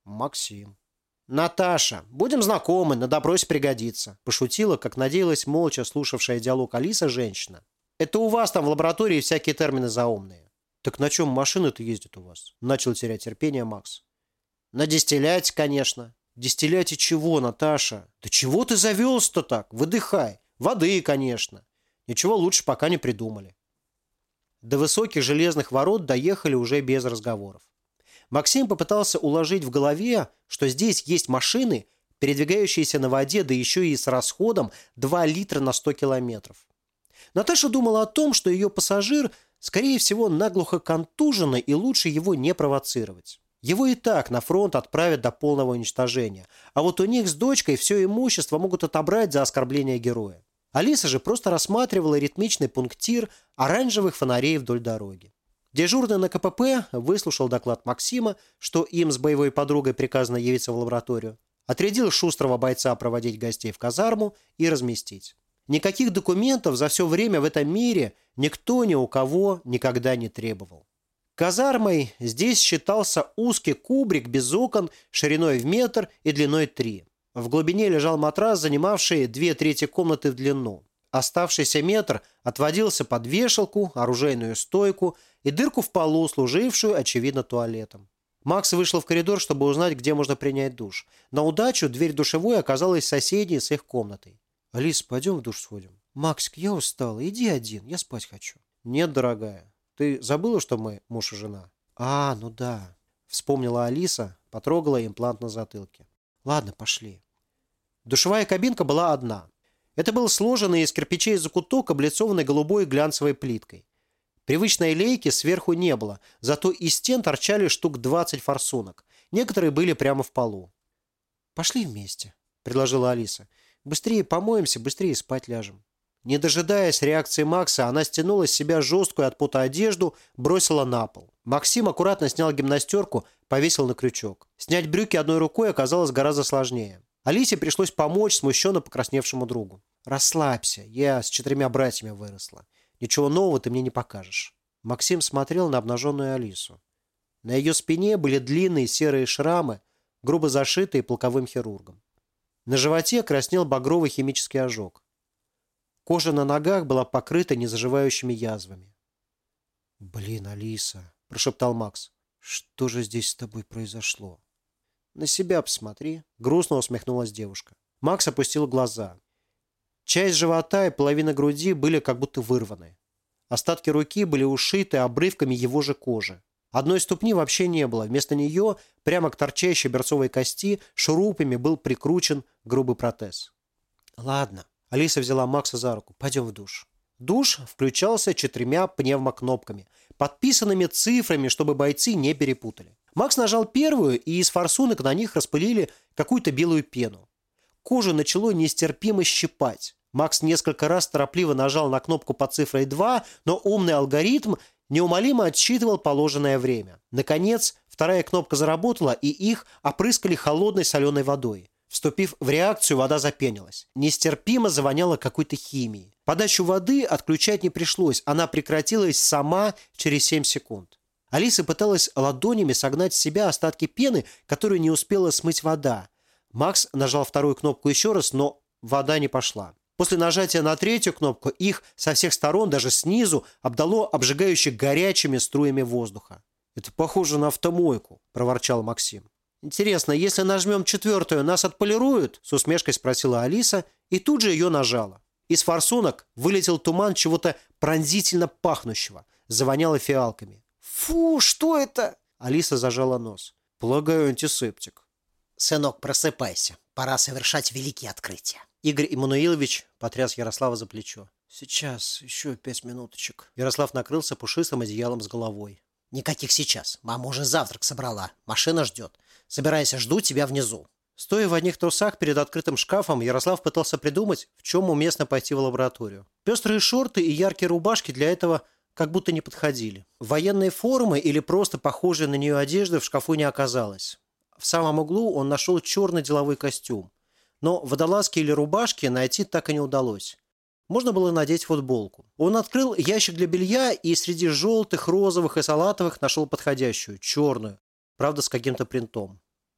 Максим. «Наташа, будем знакомы, на допросе пригодится», – пошутила, как надеялась молча слушавшая диалог Алиса женщина. «Это у вас там в лаборатории всякие термины заумные». «Так на чем машины-то ездят у вас?» – начал терять терпение Макс. «На дистилляте, конечно». «Дистилляте чего, Наташа? Да чего ты завелся-то так? Выдыхай. Воды, конечно. Ничего лучше пока не придумали». До высоких железных ворот доехали уже без разговоров. Максим попытался уложить в голове, что здесь есть машины, передвигающиеся на воде, да еще и с расходом 2 литра на 100 километров. Наташа думала о том, что ее пассажир, скорее всего, наглухо контуженный, и лучше его не провоцировать. Его и так на фронт отправят до полного уничтожения, а вот у них с дочкой все имущество могут отобрать за оскорбление героя. Алиса же просто рассматривала ритмичный пунктир оранжевых фонарей вдоль дороги. Дежурный на КПП выслушал доклад Максима, что им с боевой подругой приказано явиться в лабораторию, отрядил шустрого бойца проводить гостей в казарму и разместить. Никаких документов за все время в этом мире никто ни у кого никогда не требовал. Казармой здесь считался узкий кубрик без окон шириной в метр и длиной 3. В глубине лежал матрас, занимавший 2/3 комнаты в длину. Оставшийся метр отводился под вешалку, оружейную стойку и дырку в полу, служившую, очевидно, туалетом. Макс вышел в коридор, чтобы узнать, где можно принять душ. На удачу дверь душевой оказалась соседней с их комнатой. «Алис, пойдем в душ сходим?» «Максик, я устала. Иди один, я спать хочу». «Нет, дорогая. Ты забыла, что мы муж и жена?» «А, ну да», — вспомнила Алиса, потрогала имплант на затылке. «Ладно, пошли». Душевая кабинка была одна. Это был сложенный из кирпичей закуток, облицованный голубой глянцевой плиткой. Привычной лейки сверху не было, зато из стен торчали штук 20 форсунок. Некоторые были прямо в полу. «Пошли вместе», — предложила Алиса. «Быстрее помоемся, быстрее спать ляжем». Не дожидаясь реакции Макса, она стянула с себя жесткую от пота одежду, бросила на пол. Максим аккуратно снял гимнастерку, повесил на крючок. Снять брюки одной рукой оказалось гораздо сложнее. Алисе пришлось помочь смущенно покрасневшему другу. «Расслабься, я с 4 братьями выросла. Ничего нового ты мне не покажешь». Максим смотрел на обнаженную Алису. На ее спине были длинные серые шрамы, грубо зашитые полковым хирургом. На животе краснел багровый химический ожог. Кожа на ногах была покрыта незаживающими язвами. «Блин, Алиса», – прошептал Макс, – «что же здесь с тобой произошло?» «На себя посмотри», – грустно усмехнулась девушка. Макс опустил глаза. Часть живота и половина груди были как будто вырваны. Остатки руки были ушиты обрывками его же кожи. Одной ступни вообще не было. Вместо нее, прямо к торчащей берцовой кости, шурупами был прикручен грубый протез. «Ладно». Алиса взяла Макса за руку. «Пойдем в душ». Душ включался 4 пневмокнопками, подписанными цифрами, чтобы бойцы не перепутали. Макс нажал первую, и из форсунок на них распылили какую-то белую пену. Кожу начало нестерпимо щипать. Макс несколько раз торопливо нажал на кнопку под цифрой 2, но умный алгоритм неумолимо отсчитывал положенное время. Наконец, вторая кнопка заработала, и их опрыскали холодной соленой водой. Вступив в реакцию, вода запенилась. Нестерпимо завоняло какой-то химией. Подачу воды отключать не пришлось, она прекратилась сама через 7 секунд. Алиса пыталась ладонями согнать с себя остатки пены, которую не успела смыть вода. Макс нажал вторую кнопку еще раз, но вода не пошла. После нажатия на третью кнопку их со всех сторон, даже снизу, обдало обжигающе горячими струями воздуха. «Это похоже на автомойку», – проворчал Максим. «Интересно, если нажмем 4-ю, нас отполируют?» – с усмешкой спросила Алиса и тут же ее нажала. Из форсунок вылетел туман чего-то пронзительно пахнущего. Завоняло фиалками. «Фу, что это?» – Алиса зажала нос. «Полагаю, антисептик». «Сынок, просыпайся. Пора совершать великие открытия». Игорь Иммануилович потряс Ярослава за плечо. «Сейчас, еще 5 минуточек». Ярослав накрылся пушистым одеялом с головой. «Никаких сейчас. Мама уже завтрак собрала. Машина ждет. Собирайся, жду тебя внизу». Стоя в одних трусах перед открытым шкафом, Ярослав пытался придумать, в чем уместно пойти в лабораторию. Пестрые шорты и яркие рубашки для этого как будто не подходили. Военной формы или просто похожей на нее одежды в шкафу не оказалось. В самом углу он нашел черный деловой костюм. Но водолазки или рубашки найти так и не удалось. Можно было надеть футболку. Он открыл ящик для белья и среди желтых, розовых и салатовых нашел подходящую, черную, правда с каким-то принтом.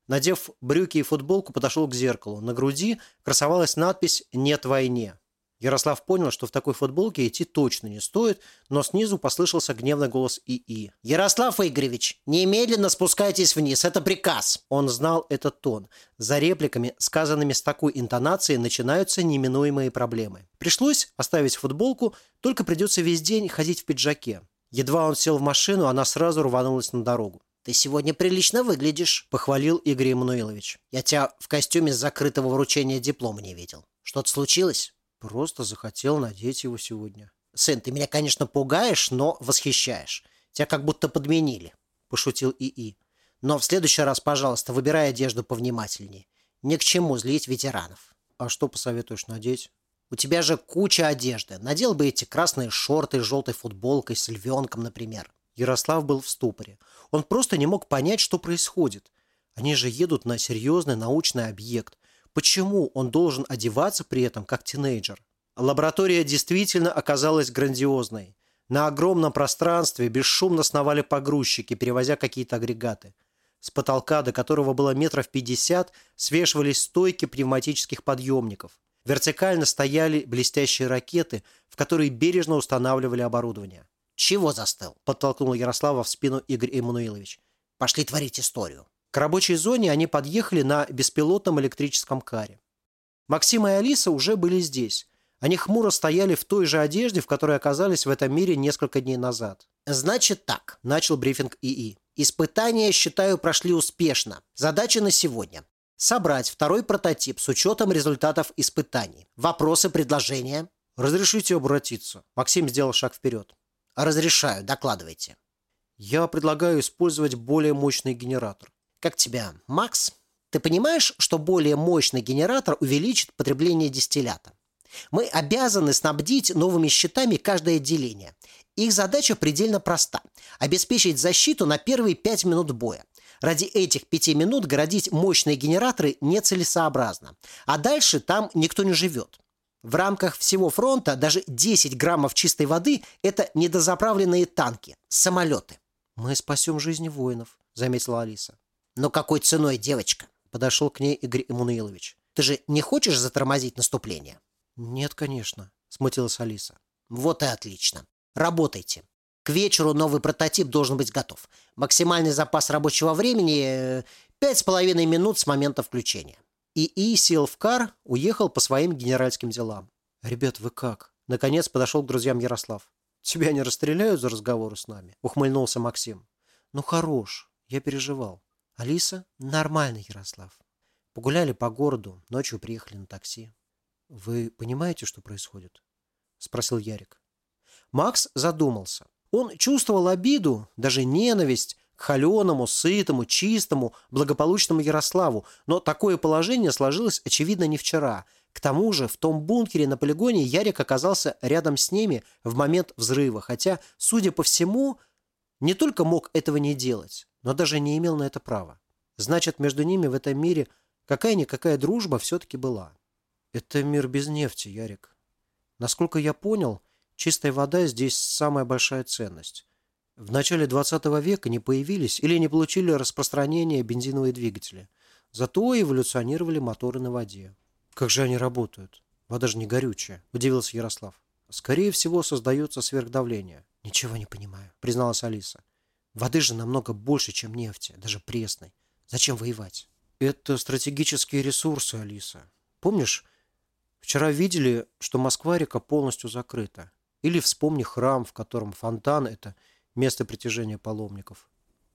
Надев брюки и футболку, подошел к зеркалу. На груди красовалась надпись «Нет войне». Ярослав понял, что в такой футболке идти точно не стоит, но снизу послышался гневный голос ИИ. «Ярослав Игоревич, немедленно спускайтесь вниз, это приказ!» Он знал этот тон. За репликами, сказанными с такой интонацией, начинаются неминуемые проблемы. Пришлось оставить футболку, только придется весь день ходить в пиджаке. Едва он сел в машину, она сразу рванулась на дорогу. «Ты сегодня прилично выглядишь», — похвалил Игорь Эммануилович. «Я тебя в костюме с закрытого вручения диплома не видел. Что-то случилось?» Просто захотел надеть его сегодня. «Сын, ты меня, конечно, пугаешь, но восхищаешь. Тебя как будто подменили», — пошутил ИИ. «Но в следующий раз, пожалуйста, выбирай одежду повнимательнее. Ни к чему злить ветеранов». А что посоветуешь надеть? «У тебя же куча одежды. Надел бы эти красные шорты с желтой футболкой, с львенком, например». Ярослав был в ступоре. Он просто не мог понять, что происходит. Они же едут на серьезный научный объект. Почему он должен одеваться при этом как тинейджер? Лаборатория действительно оказалась грандиозной. На огромном пространстве бесшумно сновали погрузчики, перевозя какие-то агрегаты. С потолка, до которого было метров 50, свешивались стойки пневматических подъемников. Вертикально стояли блестящие ракеты, в которые бережно устанавливали оборудование. «Чего застыл?» – подтолкнул Ярослава в спину Игорь Эммануилович. «Пошли творить историю». К рабочей зоне они подъехали на беспилотном электрическом каре. Максим и Алиса уже были здесь. Они хмуро стояли в той же одежде, в которой оказались в этом мире несколько дней назад. «Значит так», – начал брифинг ИИ. «Испытания, считаю, прошли успешно. Задача на сегодня – собрать второй прототип с учетом результатов испытаний. Вопросы, предложения?» «Разрешите обратиться?» Максим сделал шаг вперед. «Разрешаю, докладывайте». «Я предлагаю использовать более мощный генератор». «Как тебя, Макс? Ты понимаешь, что более мощный генератор увеличит потребление дистиллята? Мы обязаны снабдить новыми щитами каждое отделение. Их задача предельно проста – обеспечить защиту на первые 5 минут боя. Ради этих 5 минут городить мощные генераторы нецелесообразно. А дальше там никто не живет. В рамках всего фронта даже 10 граммов чистой воды – это недозаправленные танки, самолеты». «Мы спасем жизни воинов», – заметила Алиса. «Но какой ценой, девочка?» – подошел к ней Игорь Эммануилович. «Ты же не хочешь затормозить наступление?» «Нет, конечно», – смутилась Алиса. «Вот и отлично. Работайте. К вечеру новый прототип должен быть готов. Максимальный запас рабочего времени – 5,5 минут с момента включения». ИИ сел в кар, уехал по своим генеральским делам. «Ребят, вы как?» Наконец подошел к друзьям Ярослав. «Тебя не расстреляют за разговоры с нами?» – ухмыльнулся Максим. «Ну хорош, я переживал. Алиса?» «Нормально, Ярослав. Погуляли по городу, ночью приехали на такси». «Вы понимаете, что происходит?» – спросил Ярик. Макс задумался. Он чувствовал обиду, даже ненависть к холеному, сытому, чистому, благополучному Ярославу, но такое положение сложилось, очевидно, не вчера. К тому же в том бункере на полигоне Ярик оказался рядом с ними в момент взрыва, хотя, судя по всему, не только мог этого не делать, но даже не имел на это права. Значит, между ними в этом мире какая-никакая дружба все-таки была. Это мир без нефти, Ярик. Насколько я понял, чистая вода здесь самая большая ценность. В начале 20 века не появились или не получили распространение бензиновые двигатели. Зато эволюционировали моторы на воде. Как же они работают? Вода же не горючая, удивился Ярослав. Скорее всего, создается сверхдавление. Ничего не понимаю, призналась Алиса. Воды же намного больше, чем нефти, даже пресной. Зачем воевать? Это стратегические ресурсы, Алиса. Помнишь, вчера видели, что Москва-река полностью закрыта. Или вспомни храм, в котором фонтан – это место притяжения паломников.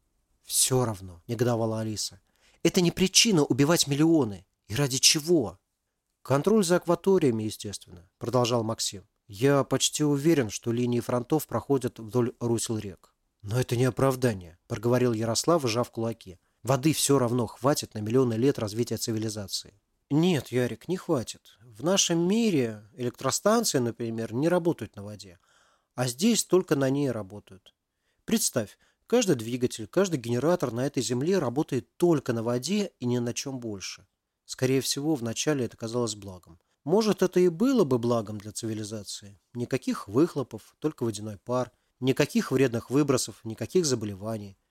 Все равно, негодовала Алиса. Это не причина убивать миллионы. И ради чего? Контроль за акваториями, естественно, продолжал Максим. Я почти уверен, что линии фронтов проходят вдоль русел рек. Но это не оправдание, проговорил Ярослав, сжав кулаки. Воды все равно хватит на миллионы лет развития цивилизации. Нет, Ярик, не хватит. В нашем мире электростанции, например, не работают на воде. А здесь только на ней работают. Представь, каждый двигатель, каждый генератор на этой земле работает только на воде и ни на чем больше. Скорее всего, вначале это казалось благом. Может, это и было бы благом для цивилизации. Никаких выхлопов, только водяной пар, никаких вредных выбросов, никаких заболеваний.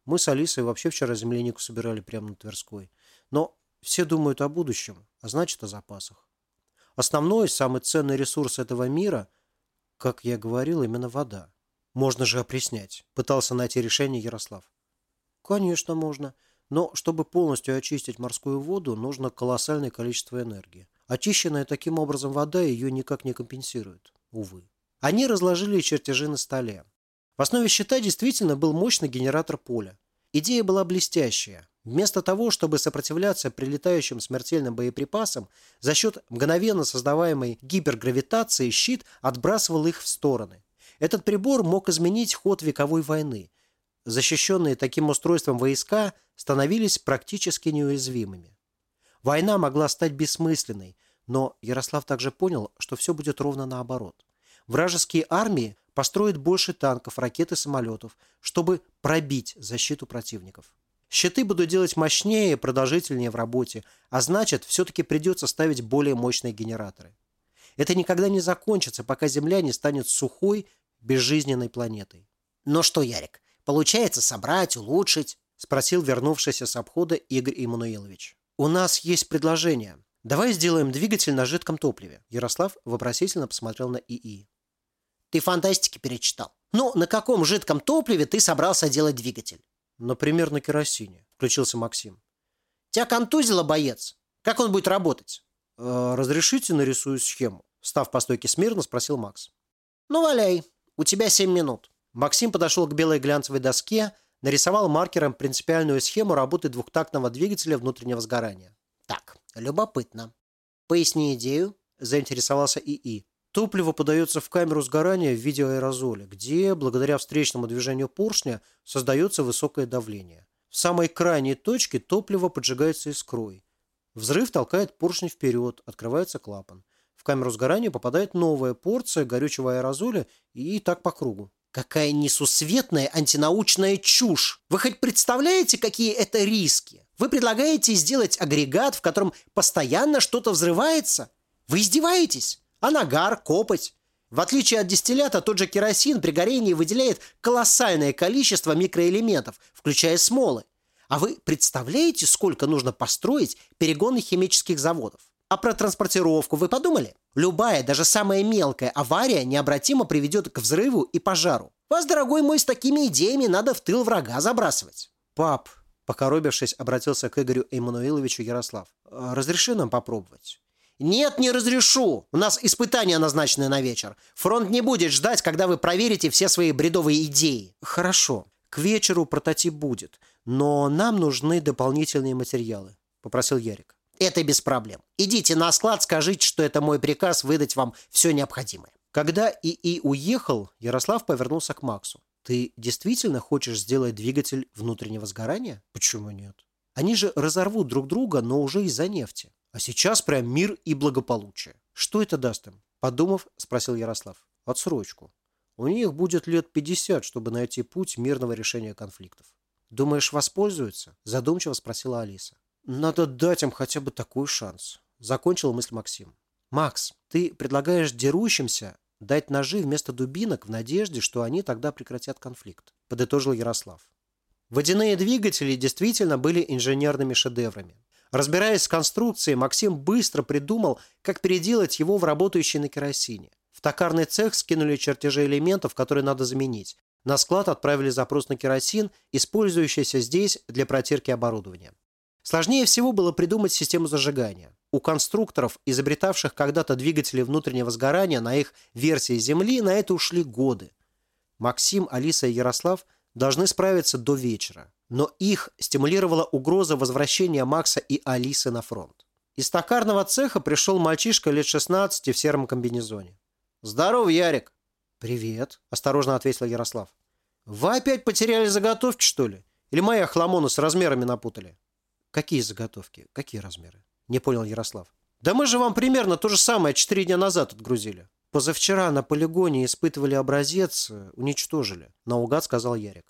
Мы с Алисой вообще вчера землянику собирали прямо на Тверской. Но все думают о будущем, а значит о запасах. Основной, самый ценный ресурс этого мира, как я говорил, именно вода. Можно же опреснять. Пытался найти решение Ярослав. Конечно, можно. Но чтобы полностью очистить морскую воду, нужно колоссальное количество энергии. Очищенная таким образом вода ее никак не компенсирует. Увы. Они разложили чертежи на столе. В основе щита действительно был мощный генератор поля. Идея была блестящая. Вместо того, чтобы сопротивляться прилетающим смертельным боеприпасам, за счет мгновенно создаваемой гипергравитации щит отбрасывал их в стороны. Этот прибор мог изменить ход вековой войны. Защищенные таким устройством войска становились практически неуязвимыми. Война могла стать бессмысленной, но Ярослав также понял, что все будет ровно наоборот. Вражеские армии построят больше танков, ракет и самолетов, чтобы пробить защиту противников. Щиты будут делать мощнее и продолжительнее в работе, а значит, все-таки придется ставить более мощные генераторы. Это никогда не закончится, пока Земля не станет сухой, безжизненной планетой. Ну что, Ярик, получается собрать, улучшить? Спросил вернувшийся с обхода Игорь Иммануилович. У нас есть предложение. Давай сделаем двигатель на жидком топливе. Ярослав вопросительно посмотрел на ИИ. Ты фантастики перечитал. Ну, на каком жидком топливе ты собрался делать двигатель? Например, на керосине. Включился Максим. Тебя контузило, боец? Как он будет работать? Разрешите нарисую схему? Став по стойке смирно, спросил Макс. Ну, валяй. У тебя 7 минут. Максим подошел к белой глянцевой доске, нарисовал маркером принципиальную схему работы двухтактного двигателя внутреннего сгорания. Так, любопытно. Поясни идею. Заинтересовался ИИ. Топливо подается в камеру сгорания в виде аэрозоля, где, благодаря встречному движению поршня, создается высокое давление. В самой крайней точке топливо поджигается искрой. Взрыв толкает поршень вперед, открывается клапан. В камеру сгорания попадает новая порция горючего аэрозоля и так по кругу. Какая несусветная антинаучная чушь! Вы хоть представляете, какие это риски? Вы предлагаете сделать агрегат, в котором постоянно что-то взрывается? Вы издеваетесь? А нагар, копоть? В отличие от дистиллята, тот же керосин при горении выделяет колоссальное количество микроэлементов, включая смолы. А вы представляете, сколько нужно построить перегонных химических заводов? А про транспортировку вы подумали? Любая, даже самая мелкая авария необратимо приведет к взрыву и пожару. Вас, дорогой мой, с такими идеями надо в тыл врага забрасывать. Пап, покоробившись, обратился к Игорю Эммануиловичу Ярослав. Разреши нам попробовать. Нет, не разрешу. У нас испытания назначены на вечер. Фронт не будет ждать, когда вы проверите все свои бредовые идеи. Хорошо. К вечеру прототип будет, но нам нужны дополнительные материалы, попросил Ярик. Это без проблем. Идите на склад, скажите, что это мой приказ выдать вам все необходимое. Когда ИИ уехал, Ярослав повернулся к Максу. Ты действительно хочешь сделать двигатель внутреннего сгорания? Почему нет? Они же разорвут друг друга, но уже из-за нефти. А сейчас прям мир и благополучие. Что это даст им? Подумав, спросил Ярослав. Отсрочку. У них будет лет 50, чтобы найти путь мирного решения конфликтов. Думаешь, воспользуются? Задумчиво спросила Алиса. Надо дать им хотя бы такой шанс. Закончил мысль Максим. Макс, ты предлагаешь дерущимся дать ножи вместо дубинок в надежде, что они тогда прекратят конфликт. Подытожил Ярослав. Водяные двигатели действительно были инженерными шедеврами. Разбираясь с конструкцией, Максим быстро придумал, как переделать его в работающий на керосине. В токарный цех скинули чертежи элементов, которые надо заменить. На склад отправили запрос на керосин, использующийся здесь для протирки оборудования. Сложнее всего было придумать систему зажигания. У конструкторов, изобретавших когда-то двигатели внутреннего сгорания на их версии Земли, на это ушли годы. Максим, Алиса и Ярослав должны справиться до вечера. Но их стимулировала угроза возвращения Макса и Алисы на фронт. Из токарного цеха пришел мальчишка лет 16 в сером комбинезоне. «Здорово, Ярик!» «Привет», – осторожно ответил Ярослав. «Вы опять потеряли заготовки, что ли? Или мои охламоны с размерами напутали?» «Какие заготовки? Какие размеры?» – не понял Ярослав. «Да мы же вам примерно то же самое 4 дня назад отгрузили. Позавчера на полигоне испытывали образец, уничтожили», – наугад сказал Ярик.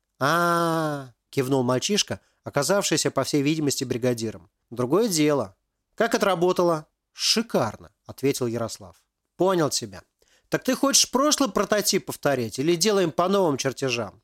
«А-а-а!» – кивнул мальчишка, оказавшийся, по всей видимости, бригадиром. «Другое дело. Как отработало?» «Шикарно», – ответил Ярослав. «Понял тебя. Так ты хочешь прошлый прототип повторить или делаем по новым чертежам?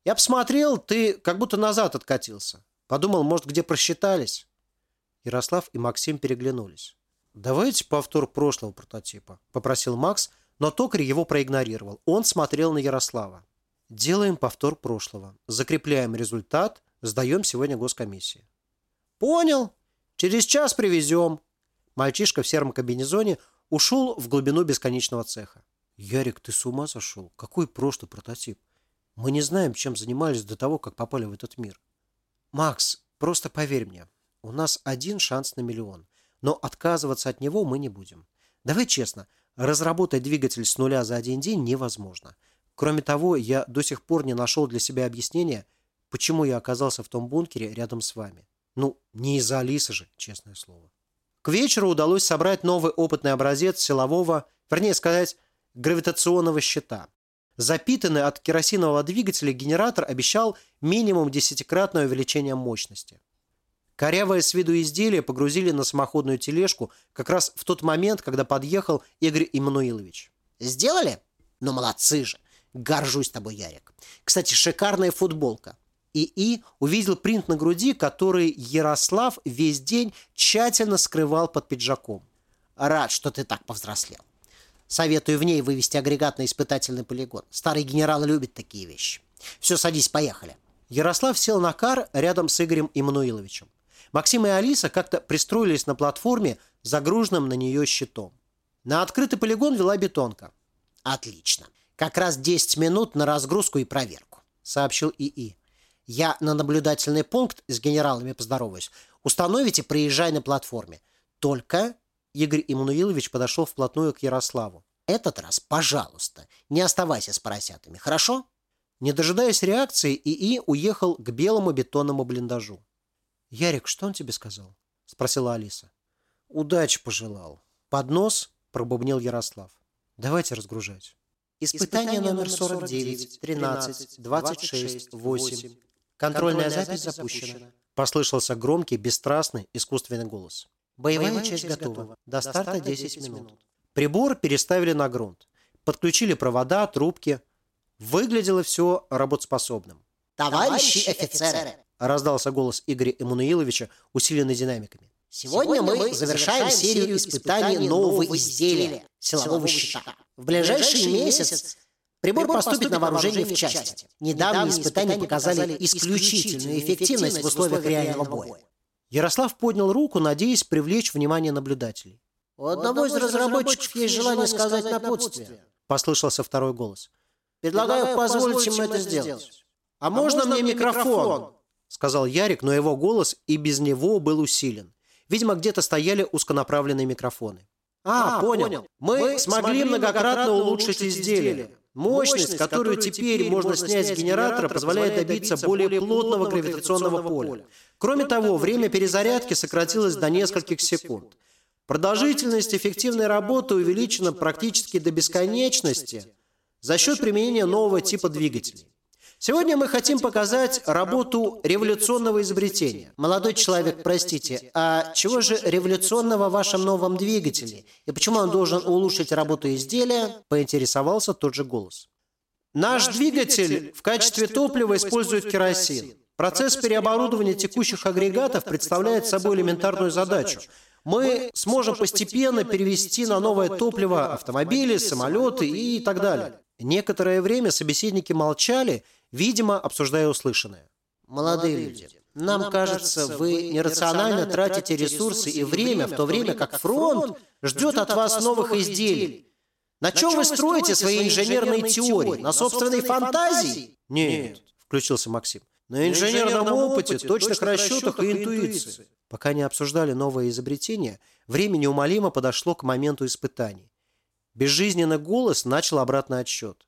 Я посмотрел, ты как будто назад откатился. Подумал, может, где просчитались. Ярослав и Максим переглянулись. «Давайте повтор прошлого прототипа», — попросил Макс, но токарь его проигнорировал. Он смотрел на Ярослава. «Делаем повтор прошлого. Закрепляем результат. Сдаем сегодня госкомиссии». «Понял. Через час привезем». Мальчишка в сером комбинезоне ушел в глубину бесконечного цеха. «Ярик, ты с ума сошел? Какой прошлый прототип? Мы не знаем, чем занимались до того, как попали в этот мир». «Макс, просто поверь мне, у нас один шанс на миллион, но отказываться от него мы не будем. Давай честно, разработать двигатель с нуля за один день невозможно. Кроме того, я до сих пор не нашел для себя объяснения, почему я оказался в том бункере рядом с вами. Ну, не из-за Алисы же, честное слово». К вечеру удалось собрать новый опытный образец силового, вернее сказать, гравитационного щита. Запитанный от керосинового двигателя генератор обещал минимум 10-кратное увеличение мощности. Корявое с виду изделие погрузили на самоходную тележку как раз в тот момент, когда подъехал Игорь Иммануилович. Сделали? Ну, молодцы же. Горжусь тобой, Ярик. Кстати, шикарная футболка. ИИ увидел принт на груди, который Ярослав весь день тщательно скрывал под пиджаком. Рад, что ты так повзрослел. Советую в ней вывести агрегат на испытательный полигон. Старый генерал любит такие вещи. Все, садись, поехали. Ярослав сел на кар рядом с Игорем Иммануиловичем. Максим и Алиса как-то пристроились на платформе, загруженном на нее щитом. На открытый полигон вела бетонка. Отлично. Как раз 10 минут на разгрузку и проверку, сообщил ИИ. Я на наблюдательный пункт с генералами поздороваюсь. Установите, приезжай на платформе. Только... Игорь Иммануилович подошел вплотную к Ярославу. Этот раз, пожалуйста, не оставайся с поросятами, хорошо? Не дожидаясь реакции, ИИ уехал к белому бетонному блиндажу. «Ярик, что он тебе сказал?» – спросила Алиса. «Удачи пожелал». «Под нос?» – пробубнил Ярослав. «Давайте разгружать». Испытание номер 49, 13, 26, 8. Контрольная запись запущена. Послышался громкий, бесстрастный, искусственный голос. Боевая часть готова. До старта 10 минут. Прибор переставили на грунт. Подключили провода, трубки. Выглядело все работоспособным. «Товарищи офицеры!» – раздался голос Игоря Эммануиловича, усиленный динамиками. «Сегодня мы завершаем серию испытаний нового изделия – силового щита. В ближайший месяц прибор поступит на вооружение в части. Недавние испытания показали исключительную эффективность в условиях реального боя». Ярослав поднял руку, надеясь привлечь внимание наблюдателей. «У одного из разработчиков есть желание сказать напутствие», – послышался второй голос. «Предлагаю позволить ему это сделать». «А можно мне микрофон?» – сказал Ярик, но его голос и без него был усилен. Видимо, где-то стояли узконаправленные микрофоны. Понял. Мы смогли многократно улучшить изделие. Мощность, которую теперь можно снять с генератора, позволяет добиться более плотного гравитационного поля. Кроме того, время перезарядки сократилось до нескольких секунд. Продолжительность эффективной работы увеличена практически до бесконечности за счет применения нового типа двигателей. Сегодня мы хотим показать работу революционного изобретения. Молодой человек, простите, а чего же революционного в вашем новом двигателе? И почему он должен улучшить работу изделия? Поинтересовался тот же голос. Наш двигатель в качестве топлива использует керосин. Процесс переоборудования текущих агрегатов представляет собой элементарную задачу. Мы сможем постепенно перевести на новое топливо автомобили, самолеты и так далее. Некоторое время собеседники молчали, видимо, обсуждая услышанное. «Молодые люди, нам кажется, вы нерационально тратите ресурсы и время, в то время как фронт ждет от вас новых изделий. На чем вы строите свои инженерные теории? На собственной фантазии?» «Нет», – включился Максим. «На инженерном опыте, точных расчетах и интуиции». Пока не обсуждали новое изобретение, время неумолимо подошло к моменту испытаний. Безжизненный голос начал обратный отсчет.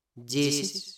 10,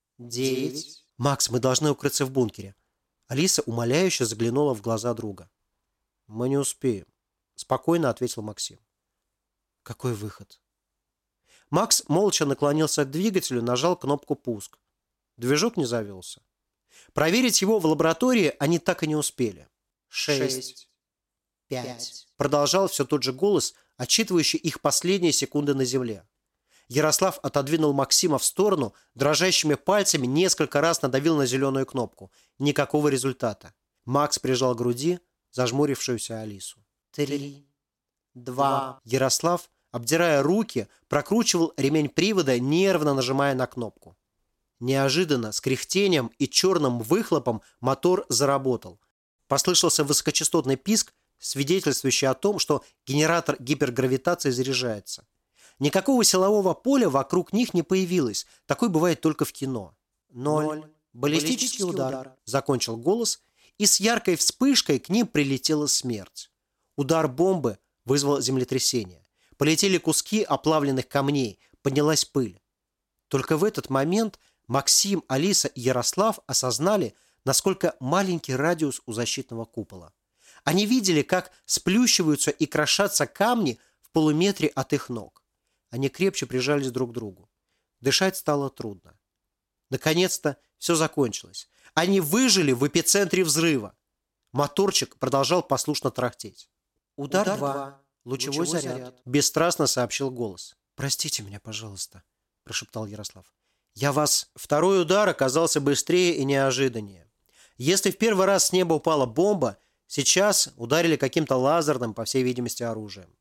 9. «Макс, мы должны укрыться в бункере». Алиса умоляюще заглянула в глаза друга. «Мы не успеем», – спокойно ответил Максим. «Какой выход?» Макс молча наклонился к двигателю, нажал кнопку «Пуск». Движок не завелся. Проверить его в лаборатории они так и не успели. 6, 5. Продолжал все тот же голос, отсчитывающий их последние секунды на земле. Ярослав отодвинул Максима в сторону, дрожащими пальцами несколько раз надавил на зеленую кнопку. Никакого результата. Макс прижал к груди зажмурившуюся Алису. 3, 2. Ярослав, обдирая руки, прокручивал ремень привода, нервно нажимая на кнопку. Неожиданно, с кряхтением и черным выхлопом мотор заработал. Послышался высокочастотный писк, свидетельствующий о том, что генератор гипергравитации заряжается. Никакого силового поля вокруг них не появилось. Такое бывает только в кино. 0. Баллистический удар. Закончил голос, и с яркой вспышкой к ним прилетела смерть. Удар бомбы вызвал землетрясение. Полетели куски оплавленных камней, поднялась пыль. Только в этот момент Максим, Алиса и Ярослав осознали, насколько маленький радиус у защитного купола. Они видели, как сплющиваются и крошатся камни в полуметре от их ног. Они крепче прижались друг к другу. Дышать стало трудно. Наконец-то все закончилось. Они выжили в эпицентре взрыва. Моторчик продолжал послушно тарахтеть. Удар 2. Лучевой заряд. Бесстрастно сообщил голос. «Простите меня, пожалуйста», – прошептал Ярослав. «Я вас...» Второй удар оказался быстрее и неожиданнее. Если в первый раз с неба упала бомба, сейчас ударили каким-то лазерным, по всей видимости, оружием.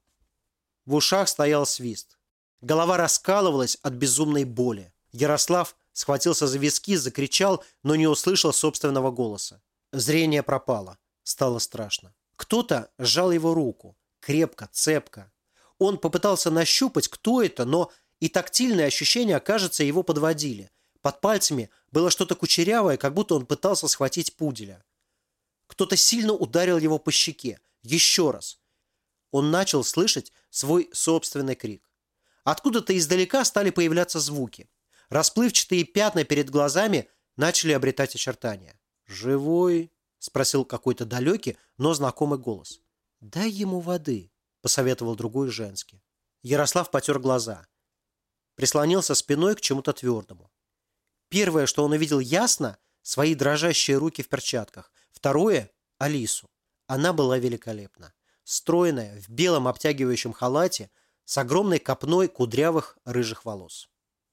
В ушах стоял свист. Голова раскалывалась от безумной боли. Ярослав схватился за виски, закричал, но не услышал собственного голоса. Зрение пропало. Стало страшно. Кто-то сжал его руку. Крепко, цепко. Он попытался нащупать, кто это, но и тактильные ощущения, кажется, его подводили. Под пальцами было что-то кучерявое, как будто он пытался схватить пуделя. Кто-то сильно ударил его по щеке. Еще раз. Он начал слышать свой собственный крик. Откуда-то издалека стали появляться звуки. Расплывчатые пятна перед глазами начали обретать очертания. «Живой?» – спросил какой-то далекий, но знакомый голос. «Дай ему воды», – посоветовал другой женский. Ярослав потер глаза. Прислонился спиной к чему-то твердому. Первое, что он увидел ясно – свои дрожащие руки в перчатках. Второе – Алису. Она была великолепна. Стройная, в белом обтягивающем халате, с огромной копной кудрявых рыжих волос.